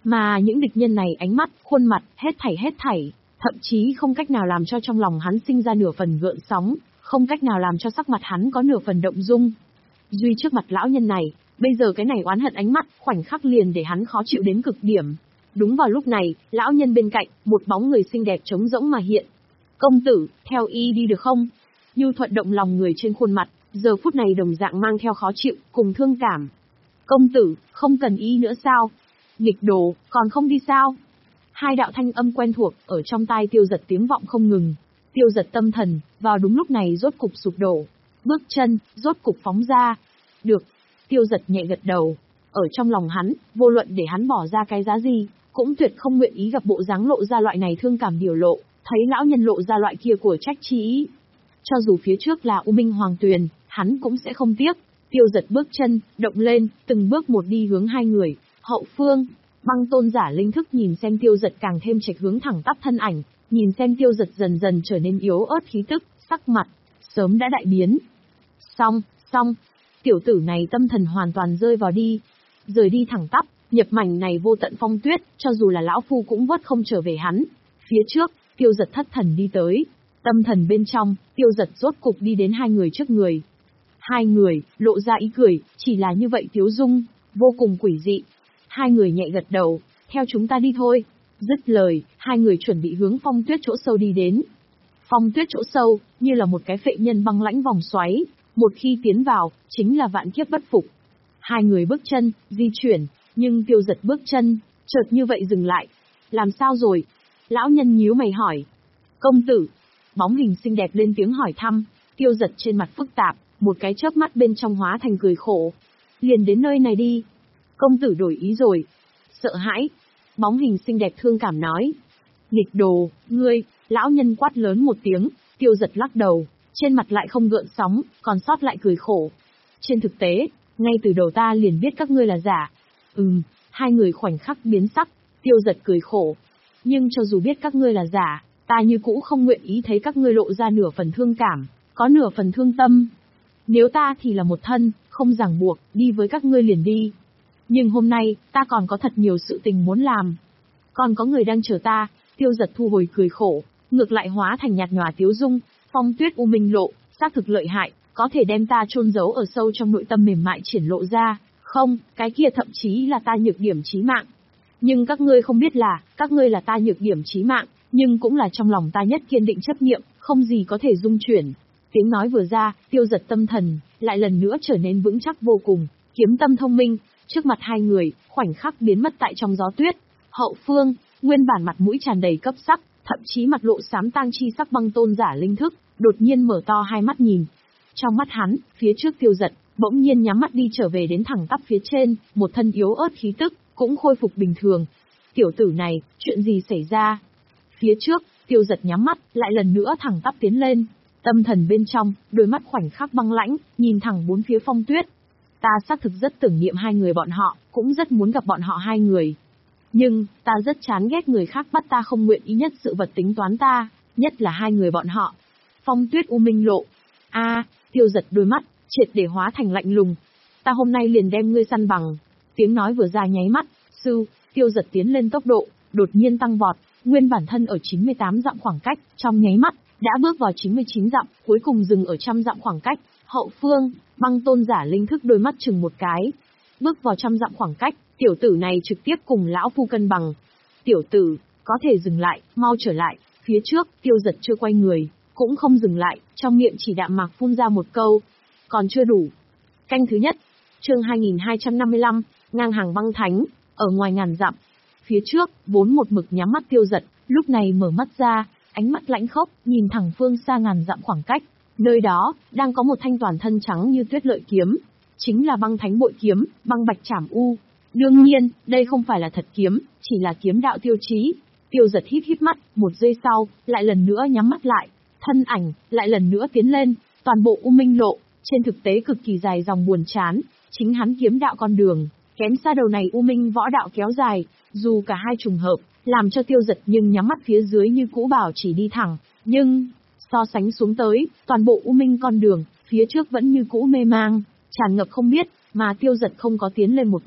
Mà những địch nhân này ánh mắt, khuôn mặt, hết thảy hết thảy, thậm chí không cách nào làm cho trong lòng hắn sinh ra nửa phần gợn sóng, không cách nào làm cho sắc mặt hắn có nửa phần động dung. Duy trước mặt lão nhân này, bây giờ cái này oán hận ánh mắt, khoảnh khắc liền để hắn khó chịu đến cực điểm. Đúng vào lúc này, lão nhân bên cạnh, một bóng người xinh đẹp trống rỗng mà hiện. Công tử, theo y đi được không? Nhu thuận động lòng người trên khuôn mặt, giờ phút này đồng dạng mang theo khó chịu, cùng thương cảm. Công tử, không cần y nữa sao? Nghịch đồ, còn không đi sao? Hai đạo thanh âm quen thuộc, ở trong tai Tiêu Dật tiếng vọng không ngừng. Tiêu Dật tâm thần, vào đúng lúc này rốt cục sụp đổ. Bước chân, rốt cục phóng ra. Được. Tiêu Dật nhẹ gật đầu. Ở trong lòng hắn, vô luận để hắn bỏ ra cái giá gì, cũng tuyệt không nguyện ý gặp bộ dáng lộ ra loại này thương cảm biểu lộ, thấy lão nhân lộ ra loại kia của trách chi ý. Cho dù phía trước là U Minh Hoàng Tuyền, hắn cũng sẽ không tiếc. Tiêu Dật bước chân, động lên, từng bước một đi hướng hai người. Hậu phương, Băng Tôn giả linh thức nhìn xem Tiêu Dật càng thêm chệch hướng thẳng tắp thân ảnh, nhìn xem Tiêu Dật dần dần trở nên yếu ớt khí tức, sắc mặt sớm đã đại biến. Xong, xong, tiểu tử này tâm thần hoàn toàn rơi vào đi, rời đi thẳng tắp, nhập mảnh này vô tận phong tuyết, cho dù là lão phu cũng vớt không trở về hắn. Phía trước, Tiêu Dật thất thần đi tới, tâm thần bên trong, Tiêu Dật rốt cục đi đến hai người trước người. Hai người lộ ra ý cười, chỉ là như vậy tiếu dung, vô cùng quỷ dị. Hai người nhẹ gật đầu, theo chúng ta đi thôi. Dứt lời, hai người chuẩn bị hướng phong tuyết chỗ sâu đi đến. Phong tuyết chỗ sâu, như là một cái phệ nhân băng lãnh vòng xoáy, một khi tiến vào, chính là vạn kiếp bất phục. Hai người bước chân, di chuyển, nhưng Tiêu Dật bước chân, chợt như vậy dừng lại. Làm sao rồi? Lão nhân nhíu mày hỏi. Công tử. Bóng hình xinh đẹp lên tiếng hỏi thăm, Tiêu Dật trên mặt phức tạp, một cái chớp mắt bên trong hóa thành cười khổ. Liền đến nơi này đi. Công tử đổi ý rồi. Sợ hãi. Bóng hình xinh đẹp thương cảm nói. Nghịch đồ, ngươi, lão nhân quát lớn một tiếng, Tiêu Dật lắc đầu, trên mặt lại không gợn sóng, còn sót lại cười khổ. Trên thực tế, ngay từ đầu ta liền biết các ngươi là giả. Ừm, hai người khoảnh khắc biến sắc, Tiêu Dật cười khổ. Nhưng cho dù biết các ngươi là giả, ta như cũ không nguyện ý thấy các ngươi lộ ra nửa phần thương cảm, có nửa phần thương tâm. Nếu ta thì là một thân, không ràng buộc, đi với các ngươi liền đi. Nhưng hôm nay, ta còn có thật nhiều sự tình muốn làm. Còn có người đang chờ ta. Tiêu Dật thu hồi cười khổ, ngược lại hóa thành nhạt nhòa tiếu dung. Phong tuyết U Minh lộ, xác thực lợi hại, có thể đem ta chôn giấu ở sâu trong nội tâm mềm mại triển lộ ra. Không, cái kia thậm chí là ta nhược điểm chí mạng. Nhưng các ngươi không biết là, các ngươi là ta nhược điểm chí mạng, nhưng cũng là trong lòng ta nhất kiên định chấp niệm, không gì có thể dung chuyển. Tiếng nói vừa ra, Tiêu Dật tâm thần, lại lần nữa trở nên vững chắc vô cùng, kiếm tâm thông minh. Trước mặt hai người, khoảnh khắc biến mất tại trong gió tuyết. Hậu phương, nguyên bản mặt mũi tràn đầy cấp sắc, thậm chí mặt lộ xám tang chi sắc Băng Tôn giả linh thức, đột nhiên mở to hai mắt nhìn. Trong mắt hắn, phía trước Tiêu Dật, bỗng nhiên nhắm mắt đi trở về đến thẳng tắp phía trên, một thân yếu ớt khí tức, cũng khôi phục bình thường. Tiểu tử này, chuyện gì xảy ra? Phía trước, Tiêu Dật nhắm mắt, lại lần nữa thẳng tắp tiến lên. Tâm thần bên trong, đôi mắt khoảnh khắc băng lãnh, nhìn thẳng bốn phía phong tuyết. Ta xác thực rất tưởng niệm hai người bọn họ, cũng rất muốn gặp bọn họ hai người. Nhưng, ta rất chán ghét người khác bắt ta không nguyện ý nhất sự vật tính toán ta, nhất là hai người bọn họ. Phong tuyết U Minh lộ. A, Tiêu Dật đôi mắt, triệt để hóa thành lạnh lùng. Ta hôm nay liền đem ngươi săn bằng. Tiếng nói vừa ra nháy mắt, sư, Tiêu Dật tiến lên tốc độ, đột nhiên tăng vọt, nguyên bản thân ở chín mươi tám dặm khoảng cách, trong nháy mắt, đã bước vào chín mươi chín dặm, cuối cùng dừng ở trăm dặm khoảng cách. Hậu phương, Băng Tôn giả linh thức đôi mắt chừng một cái. Bước vào trăm dặm khoảng cách, tiểu tử này trực tiếp cùng lão phu cân bằng. Tiểu tử, có thể dừng lại, mau trở lại. Phía trước, Tiêu Dật chưa quay người, cũng không dừng lại, trong miệng chỉ đạm mạc phun ra một câu. Còn chưa đủ. Canh thứ nhất, chương hai nghìn hai trăm năm mươi lăm, ngang hàng băng thánh, ở ngoài ngàn dặm. Phía trước, vốn một mực nhắm mắt Tiêu Dật, lúc này mở mắt ra, ánh mắt lãnh khốc, nhìn thẳng phương xa ngàn dặm khoảng cách. Nơi đó, đang có một thanh toàn thân trắng như tuyết lợi kiếm. Chính là băng thánh bội kiếm, băng bạch trảm u. Đương nhiên, đây không phải là thật kiếm, chỉ là kiếm đạo tiêu chí. Tiêu Dật híp híp mắt, một giây sau, lại lần nữa nhắm mắt lại. Thân ảnh, lại lần nữa tiến lên, toàn bộ U Minh lộ, trên thực tế cực kỳ dài dòng buồn chán. Chính hắn kiếm đạo con đường, kém xa đầu này U Minh võ đạo kéo dài. Dù cả hai trùng hợp, làm cho Tiêu Dật nhưng nhắm mắt phía dưới như cũ bảo chỉ đi thẳng. Nhưng, so sánh xuống tới, toàn bộ U Minh con đường, phía trước vẫn như cũ mê mang, tràn ngập không biết, mà Tiêu Dật không có tiến lên một bước,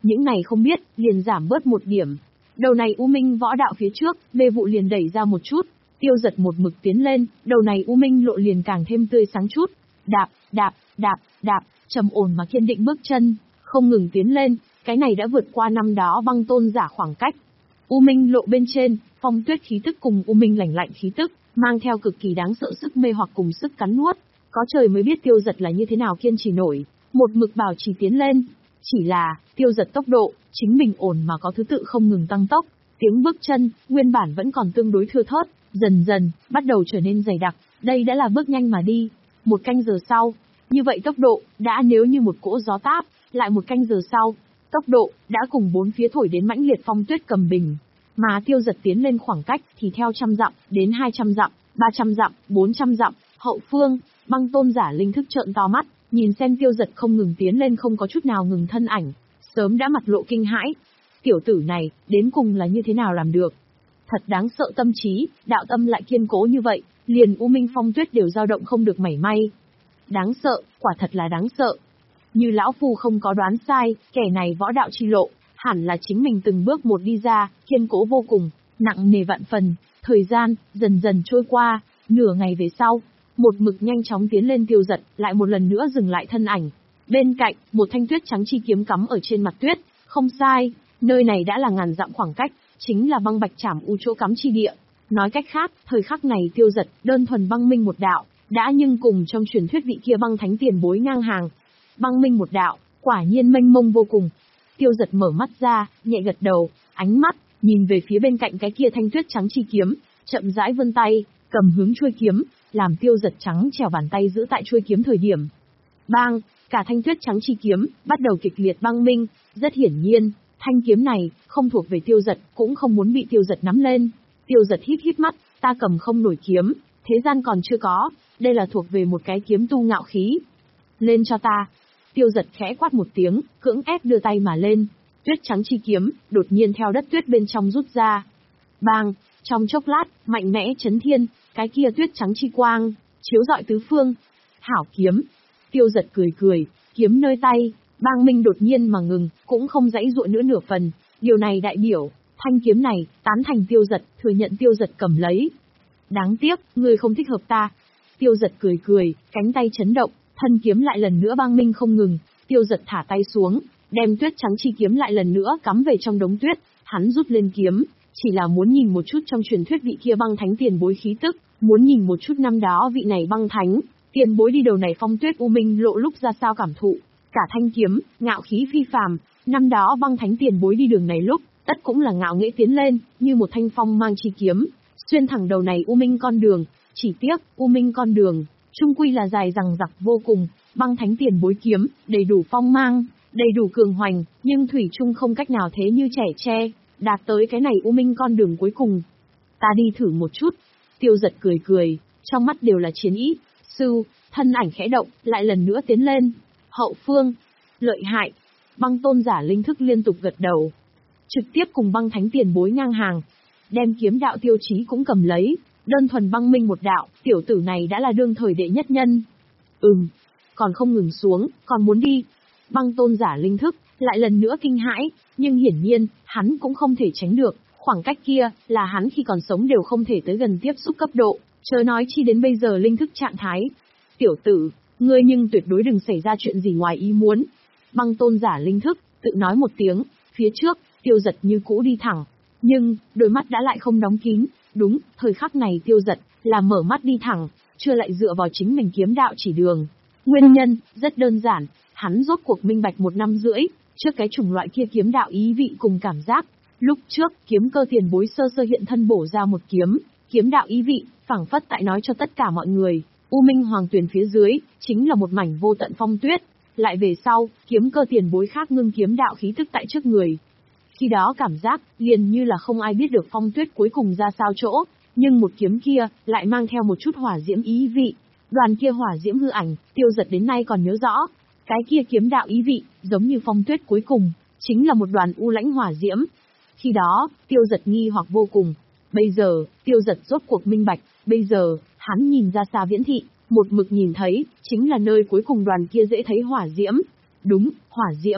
Những này không biết, liền giảm bớt một điểm. Đầu này U Minh võ đạo phía trước, mê vụ liền đẩy ra một chút, Tiêu Giật một mực tiến lên, đầu này U Minh lộ liền càng thêm tươi sáng chút. Đạp, đạp, đạp, đạp, trầm ổn mà kiên định bước chân, không ngừng tiến lên, cái này đã vượt qua năm đó băng tôn giả khoảng cách. U Minh lộ bên trên, phong tuyết khí tức cùng U Minh lạnh lạnh khí tức, mang theo cực kỳ đáng sợ sức mê hoặc cùng sức cắn nuốt. Có trời mới biết Tiêu Giật là như thế nào kiên trì nổi, một mực bảo trì tiến lên. Chỉ là, Tiêu Giật tốc độ, chính mình ổn mà có thứ tự không ngừng tăng tốc, tiếng bước chân, nguyên bản vẫn còn tương đối thưa thớt, dần dần, bắt đầu trở nên dày đặc, đây đã là bước nhanh mà đi. Một canh giờ sau, như vậy tốc độ, đã nếu như một cỗ gió táp, lại một canh giờ sau, tốc độ, đã cùng bốn phía thổi đến mãnh liệt phong tuyết cầm bình. Mà Tiêu Giật tiến lên khoảng cách, thì theo trăm dặm, đến hai trăm dặm, ba trăm dặm, bốn trăm dặm, hậu phương, băng tôn giả linh thức trợn to mắt, nhìn xem Tiêu Giật không ngừng tiến lên không có chút nào ngừng thân ảnh, sớm đã mặt lộ kinh hãi. Tiểu tử này, đến cùng là như thế nào làm được? Thật đáng sợ tâm trí, đạo tâm lại kiên cố như vậy, liền U Minh phong tuyết đều dao động không được mảy may. Đáng sợ, quả thật là đáng sợ. Như lão phu không có đoán sai, kẻ này võ đạo chi lộ, hẳn là chính mình từng bước một đi ra, kiên cố vô cùng, nặng nề vạn phần. Thời gian, dần dần trôi qua, nửa ngày về sau, một mực nhanh chóng tiến lên Tiêu Giật, lại một lần nữa dừng lại thân ảnh. Bên cạnh, một thanh tuyết trắng chi kiếm cắm ở trên mặt tuyết, không sai, nơi này đã là ngàn dặm khoảng cách, chính là băng bạch trảm u chỗ cắm chi địa. Nói cách khác, thời khắc này Tiêu Giật, đơn thuần băng minh một đạo, đã nhưng cùng trong truyền thuyết vị kia băng thánh tiền bối ngang hàng. Băng minh một đạo, quả nhiên mênh mông vô cùng. Tiêu Giật mở mắt ra, nhẹ gật đầu, ánh mắt, nhìn về phía bên cạnh cái kia thanh tuyết trắng chi kiếm, chậm rãi vươn tay, cầm hướng chuôi kiếm, làm Tiêu Giật trắng trèo bàn tay giữ tại chuôi kiếm thời điểm. Bang, cả thanh tuyết trắng chi kiếm, bắt đầu kịch liệt băng minh, rất hiển nhiên, thanh kiếm này, không thuộc về Tiêu Giật, cũng không muốn bị Tiêu Giật nắm lên. Tiêu Giật híp híp mắt, ta cầm không nổi kiếm, thế gian còn chưa có, đây là thuộc về một cái kiếm tu ngạo khí. Lên cho ta. Tiêu Giật khẽ quát một tiếng, cưỡng ép đưa tay mà lên, tuyết trắng chi kiếm, đột nhiên theo đất tuyết bên trong rút ra. Bang, trong chốc lát, mạnh mẽ chấn thiên, cái kia tuyết trắng chi quang, chiếu rọi tứ phương. Hảo kiếm. Tiêu Giật cười cười, kiếm nơi tay, bang minh đột nhiên mà ngừng, cũng không giãy giụa nữa nửa phần. Điều này đại biểu, thanh kiếm này, tán thành Tiêu Giật, thừa nhận Tiêu Giật cầm lấy. Đáng tiếc, người không thích hợp ta. Tiêu Giật cười cười, cánh tay chấn động, thân kiếm lại lần nữa bang minh không ngừng. Tiêu Giật thả tay xuống, đem tuyết trắng chi kiếm lại lần nữa cắm về trong đống tuyết. Hắn rút lên kiếm, chỉ là muốn nhìn một chút trong truyền thuyết vị kia băng thánh tiền bối khí tức, muốn nhìn một chút năm đó vị này băng thánh tiền bối đi đầu này phong tuyết u minh lộ lúc ra sao cảm thụ. Cả thanh kiếm, ngạo khí phi phàm, năm đó băng thánh tiền bối đi đường này lúc, tất cũng là ngạo nghễ tiến lên, như một thanh phong mang chi kiếm, xuyên thẳng đầu này u minh con đường. Chỉ tiếc, u minh con đường, chung quy là dài dằng dặc vô cùng, băng thánh tiền bối kiếm, đầy đủ phong mang, đầy đủ cường hoành, nhưng thủy chung không cách nào thế như trẻ tre, đạt tới cái này u minh con đường cuối cùng. Ta đi thử một chút. Tiêu Giật cười cười, trong mắt đều là chiến ý. Sư, thân ảnh khẽ động, lại lần nữa tiến lên. Hậu phương, lợi hại. Băng tôn giả linh thức liên tục gật đầu. Trực tiếp cùng băng thánh tiền bối ngang hàng. Đem kiếm đạo tiêu chí cũng cầm lấy. Đơn thuần băng minh một đạo, tiểu tử này đã là đương thời đệ nhất nhân. Ừm, còn không ngừng xuống, còn muốn đi. Băng tôn giả linh thức, lại lần nữa kinh hãi, nhưng hiển nhiên, hắn cũng không thể tránh được. Khoảng cách kia, là hắn khi còn sống đều không thể tới gần tiếp xúc cấp độ, chớ nói chi đến bây giờ linh thức trạng thái. Tiểu tử, ngươi nhưng tuyệt đối đừng xảy ra chuyện gì ngoài ý muốn. Băng tôn giả linh thức, tự nói một tiếng, phía trước, Tiêu Giật như cũ đi thẳng. Nhưng, đôi mắt đã lại không đóng kín, đúng, thời khắc này Tiêu Giật, là mở mắt đi thẳng, chưa lại dựa vào chính mình kiếm đạo chỉ đường. Nguyên nhân, rất đơn giản, hắn rốt cuộc minh bạch một năm rưỡi, trước cái chủng loại kia kiếm đạo ý vị cùng cảm giác. Lúc trước, kiếm cơ tiền bối sơ sơ hiện thân bổ ra một kiếm, kiếm đạo ý vị, phảng phất tại nói cho tất cả mọi người, U Minh Hoàng Tuyền phía dưới, chính là một mảnh vô tận phong tuyết. Lại về sau, kiếm cơ tiền bối khác ngưng kiếm đạo khí tức tại trước người. Khi đó cảm giác, liền như là không ai biết được phong tuyết cuối cùng ra sao chỗ, nhưng một kiếm kia, lại mang theo một chút hỏa diễm ý vị. Đoàn kia hỏa diễm hư ảnh, Tiêu Giật đến nay còn nhớ rõ. Cái kia kiếm đạo ý vị, giống như phong tuyết cuối cùng, chính là một đoàn u lãnh hỏa diễm. Khi đó, Tiêu Giật nghi hoặc vô cùng. Bây giờ, Tiêu Giật rốt cuộc minh bạch, bây giờ, hắn nhìn ra xa viễn thị, một mực nhìn thấy, chính là nơi cuối cùng đoàn kia dễ thấy hỏa diễm. Đúng, hỏa diễm,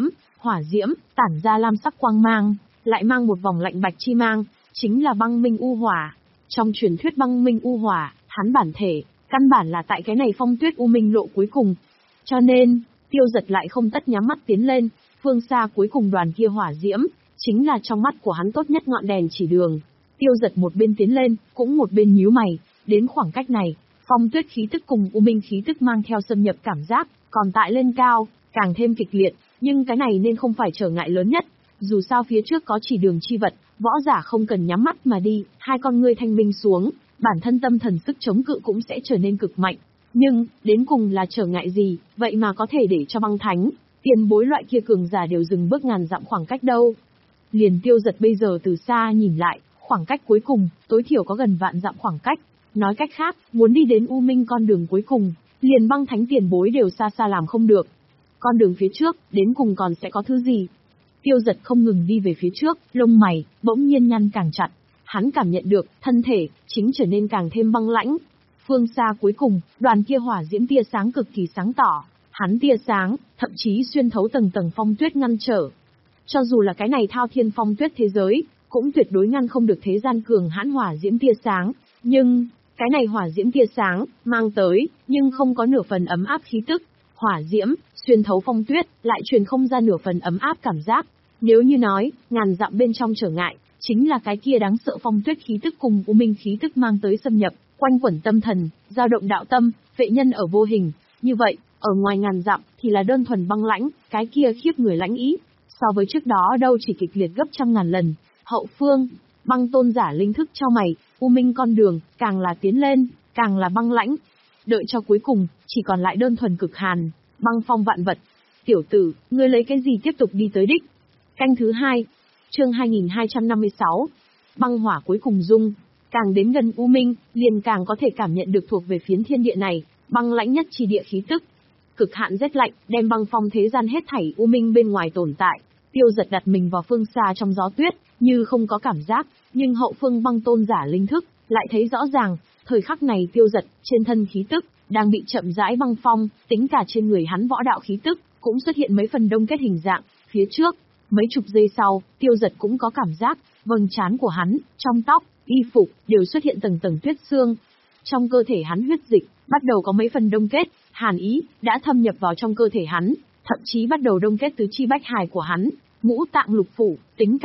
hỏa diễm, tản ra lam sắc quang mang, lại mang một vòng lạnh bạch chi mang, chính là băng minh u hỏa. Trong truyền thuyết băng minh u hỏa, hắn bản thể, căn bản là tại cái này phong tuyết u minh lộ cuối cùng. Cho nên, Tiêu Giật lại không tất nhắm mắt tiến lên, phương xa cuối cùng đoàn kia hỏa diễm, chính là trong mắt của hắn tốt nhất ngọn đèn chỉ đường. Tiêu Giật một bên tiến lên, cũng một bên nhíu mày, đến khoảng cách này, phong tuyết khí tức cùng u minh khí tức mang theo xâm nhập cảm giác, còn tại lên cao, càng thêm kịch liệt, nhưng cái này nên không phải trở ngại lớn nhất, dù sao phía trước có chỉ đường chi vật, võ giả không cần nhắm mắt mà đi, hai con ngươi thanh minh xuống, bản thân tâm thần sức chống cự cũng sẽ trở nên cực mạnh. Nhưng, đến cùng là trở ngại gì, vậy mà có thể để cho băng thánh, tiền bối loại kia cường giả đều dừng bước ngàn dặm khoảng cách đâu. Liền Tiêu Giật bây giờ từ xa nhìn lại, khoảng cách cuối cùng, tối thiểu có gần vạn dặm khoảng cách. Nói cách khác, muốn đi đến U Minh con đường cuối cùng, liền băng thánh tiền bối đều xa xa làm không được. Con đường phía trước, đến cùng còn sẽ có thứ gì? Tiêu Giật không ngừng đi về phía trước, lông mày, bỗng nhiên nhăn càng chặt. Hắn cảm nhận được, thân thể, chính trở nên càng thêm băng lãnh. Phương xa cuối cùng, đoàn kia hỏa diễm tia sáng cực kỳ sáng tỏ. Hắn tia sáng, thậm chí xuyên thấu tầng tầng phong tuyết ngăn trở. Cho dù là cái này thao thiên phong tuyết thế giới, cũng tuyệt đối ngăn không được thế gian cường hãn hỏa diễm tia sáng. Nhưng, cái này hỏa diễm tia sáng, mang tới, nhưng không có nửa phần ấm áp khí tức. Hỏa diễm, xuyên thấu phong tuyết, lại truyền không ra nửa phần ấm áp cảm giác. Nếu như nói, ngàn dặm bên trong trở ngại, chính là cái kia đáng sợ phong tuyết khí tức cùng u minh khí tức mang tới xâm nhập, quanh quẩn tâm thần, dao động đạo tâm, vệ nhân ở vô hình. Như vậy, ở ngoài ngàn dặm, thì là đơn thuần băng lãnh, cái kia khiếp người lãnh ý. So với trước đó đâu chỉ kịch liệt gấp trăm ngàn lần. Hậu phương, băng tôn giả linh thức cho mày, u minh con đường, càng là tiến lên, càng là băng lãnh. Đợi cho cuối cùng, chỉ còn lại đơn thuần cực hàn, băng phong vạn vật. Tiểu tử, ngươi lấy cái gì tiếp tục đi tới đích? Canh thứ hai, chương hai nghìn hai trăm năm mươi sáu, băng hỏa cuối cùng dung. Càng đến gần U Minh, liền càng có thể cảm nhận được thuộc về phiến thiên địa này, băng lãnh nhất chi địa khí tức. Cực hạn rét lạnh, đem băng phong thế gian hết thảy U Minh bên ngoài tồn tại. Tiêu Giật đặt mình vào phương xa trong gió tuyết, như không có cảm giác, nhưng hậu phương băng tôn giả linh thức, lại thấy rõ ràng, thời khắc này Tiêu Giật, trên thân khí tức, đang bị chậm rãi băng phong, tính cả trên người hắn võ đạo khí tức, cũng xuất hiện mấy phần đông kết hình dạng, phía trước. Mấy chục giây sau, Tiêu Giật cũng có cảm giác, vầng trán của hắn, trong tóc, y phục, đều xuất hiện tầng tầng tuyết xương. Trong cơ thể hắn huyết dịch, bắt đầu có mấy phần đông kết, hàn ý, đã thâm nhập vào trong cơ thể hắn, thậm chí bắt đầu đông kết tứ chi bách hài của hắn, ngũ tạng lục phủ, tính cả